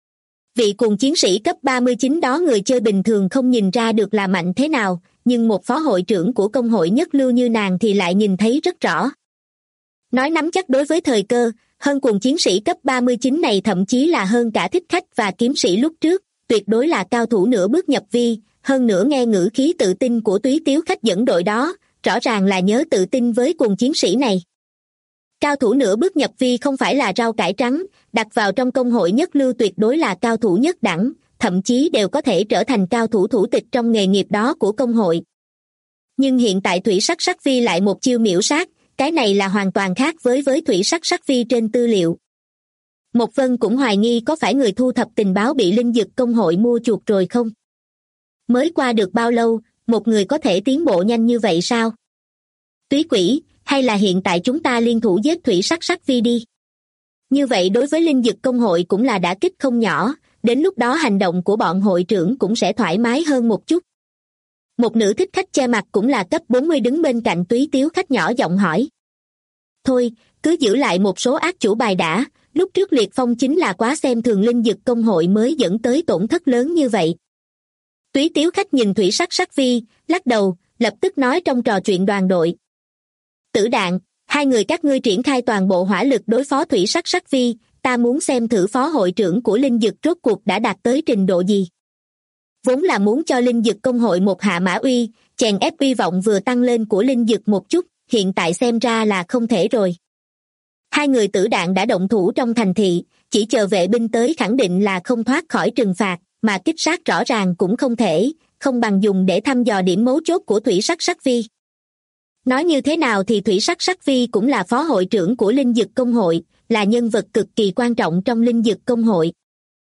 Vị cùng chiến sĩ cấp 39 đó người chơi bình thường không nhìn ra được là mạnh thế nào, nhưng một phó hội trưởng của công hội nhất lưu như nàng thì lại nhìn thấy rất rõ. Nói nắm chắc đối với thời cơ, hơn cùng chiến sĩ cấp 39 này thậm chí là hơn cả thích khách và kiếm sĩ lúc trước, tuyệt đối là cao thủ nửa bước nhập vi, hơn nữa nghe ngữ khí tự tin của Túy Tiếu Khách dẫn đội đó, rõ ràng là nhớ tự tin với cùng chiến sĩ này. Cao thủ nửa bước nhập vi không phải là rau cải trắng, đặt vào trong công hội nhất lưu tuyệt đối là cao thủ nhất đẳng, thậm chí đều có thể trở thành cao thủ thủ tịch trong nghề nghiệp đó của công hội. Nhưng hiện tại Thủy Sắc Sắc Phi lại một chiêu miểu sát, cái này là hoàn toàn khác với Thủy Sắc Sắc Phi trên tư liệu. Mộc Vân cũng hoài nghi có phải người thu thập tình báo bị Linh Dực Công hội mua chuộc rồi không? Mới qua được bao lâu, một người có thể tiến bộ nhanh như vậy sao? Túy quỷ, hay là hiện tại chúng ta liên thủ giết thủy sắc sắc vi đi. Như vậy đối với linh dực công hội cũng là đả kích không nhỏ, đến lúc đó hành động của bọn hội trưởng cũng sẽ thoải mái hơn một chút. Một nữ thích khách che mặt cũng là cấp 40 đứng bên cạnh Túy Tiếu Khách nhỏ giọng hỏi. Thôi, cứ giữ lại một số ác chủ bài đã, lúc trước Liệt Phong chính là quá xem thường linh dực công hội mới dẫn tới tổn thất lớn như vậy. Túy Tiếu Khách nhìn thủy sắc sắc vi, lắc đầu, lập tức nói trong trò chuyện đoàn đội. Tử Đạn, hai người các ngươi triển khai toàn bộ hỏa lực đối phó thủy sắc sắc vi, ta muốn xem thử phó hội trưởng của linh dực rốt cuộc đã đạt tới trình độ gì. Vốn là muốn cho linh dực công hội một hạ mã uy, chèn ép uy vọng vừa tăng lên của linh dực một chút, hiện tại xem ra là không thể rồi. Hai người Tử Đạn đã động thủ trong thành thị, chỉ chờ vệ binh tới khẳng định là không thoát khỏi trừng phạt, mà kích sát rõ ràng cũng không thể, không bằng dùng để thăm dò điểm mấu chốt của thủy sắc sắc vi. Nói như thế nào thì thủy sắc sắc vi cũng là phó hội trưởng của linh dực công hội, là nhân vật cực kỳ quan trọng trong linh dực công hội.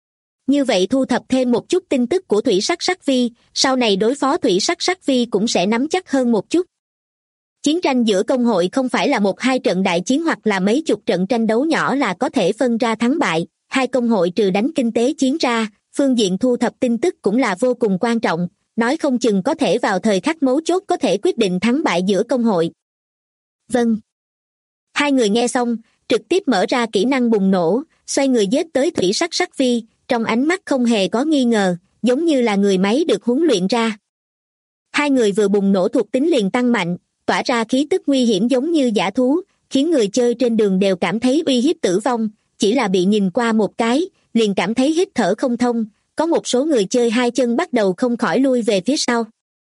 Như vậy thu thập thêm một chút tin tức của thủy sắc sắc vi, sau này đối phó thủy sắc sắc vi cũng sẽ nắm chắc hơn một chút. Chiến tranh giữa công hội không phải là một hai trận đại chiến hoặc là mấy chục trận tranh đấu nhỏ là có thể phân ra thắng bại, hai công hội trừ đánh kinh tế chiến ra, phương diện thu thập tin tức cũng là vô cùng quan trọng, nói không chừng có thể vào thời khắc mấu chốt có thể quyết định thắng bại giữa công hội. Vâng. Hai người nghe xong, trực tiếp mở ra kỹ năng bùng nổ, xoay người giết tới thủy sắc sắc vi, trong ánh mắt không hề có nghi ngờ, giống như là người máy được huấn luyện ra. Hai người vừa bùng nổ thuộc tính liền tăng mạnh, tỏa ra khí tức nguy hiểm giống như dã thú, khiến người chơi trên đường đều cảm thấy uy hiếp tử vong, chỉ là bị nhìn qua một cái, liền cảm thấy hít thở không thông, có một số người chơi hai chân bắt đầu không khỏi lui về phía sau.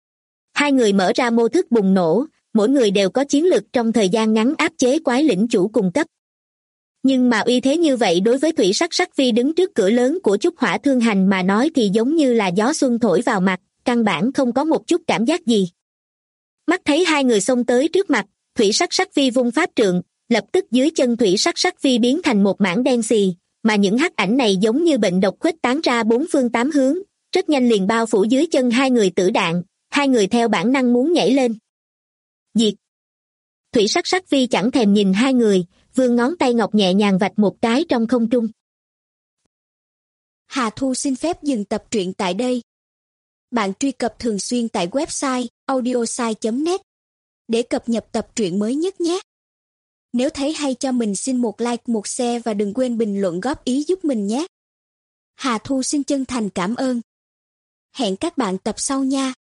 Hai người mở ra mô thức bùng nổ, mỗi người đều có chiến lực trong thời gian ngắn áp chế quái lĩnh chủ cùng cấp. Nhưng mà uy thế như vậy đối với thủy sắc sắc vi đứng trước cửa lớn của Trúc Hỏa Thương Hành mà nói thì giống như là gió xuân thổi vào mặt, căn bản không có một chút cảm giác gì. Mắt thấy hai người xông tới trước mặt, thủy sắc sắc vi vung pháp trượng, lập tức dưới chân thủy sắc sắc vi biến thành một mảng đen xì, mà những hắc ảnh này giống như bệnh độc khuếch tán ra bốn phương tám hướng, rất nhanh liền bao phủ dưới chân hai người Tử Đạn, hai người theo bản năng muốn nhảy lên. Diệt! Thủy sắc sắc vi chẳng thèm nhìn hai người, vươn ngón tay ngọc nhẹ nhàng vạch một cái trong không trung. Hà Thu xin phép dừng tập truyện tại đây. Bạn truy cập thường xuyên tại website audiosai.net để cập nhật tập truyện mới nhất nhé. Nếu thấy hay cho mình xin một like, một share và đừng quên bình luận góp ý giúp mình nhé. Hà Thu xin chân thành cảm ơn. Hẹn các bạn tập sau nha.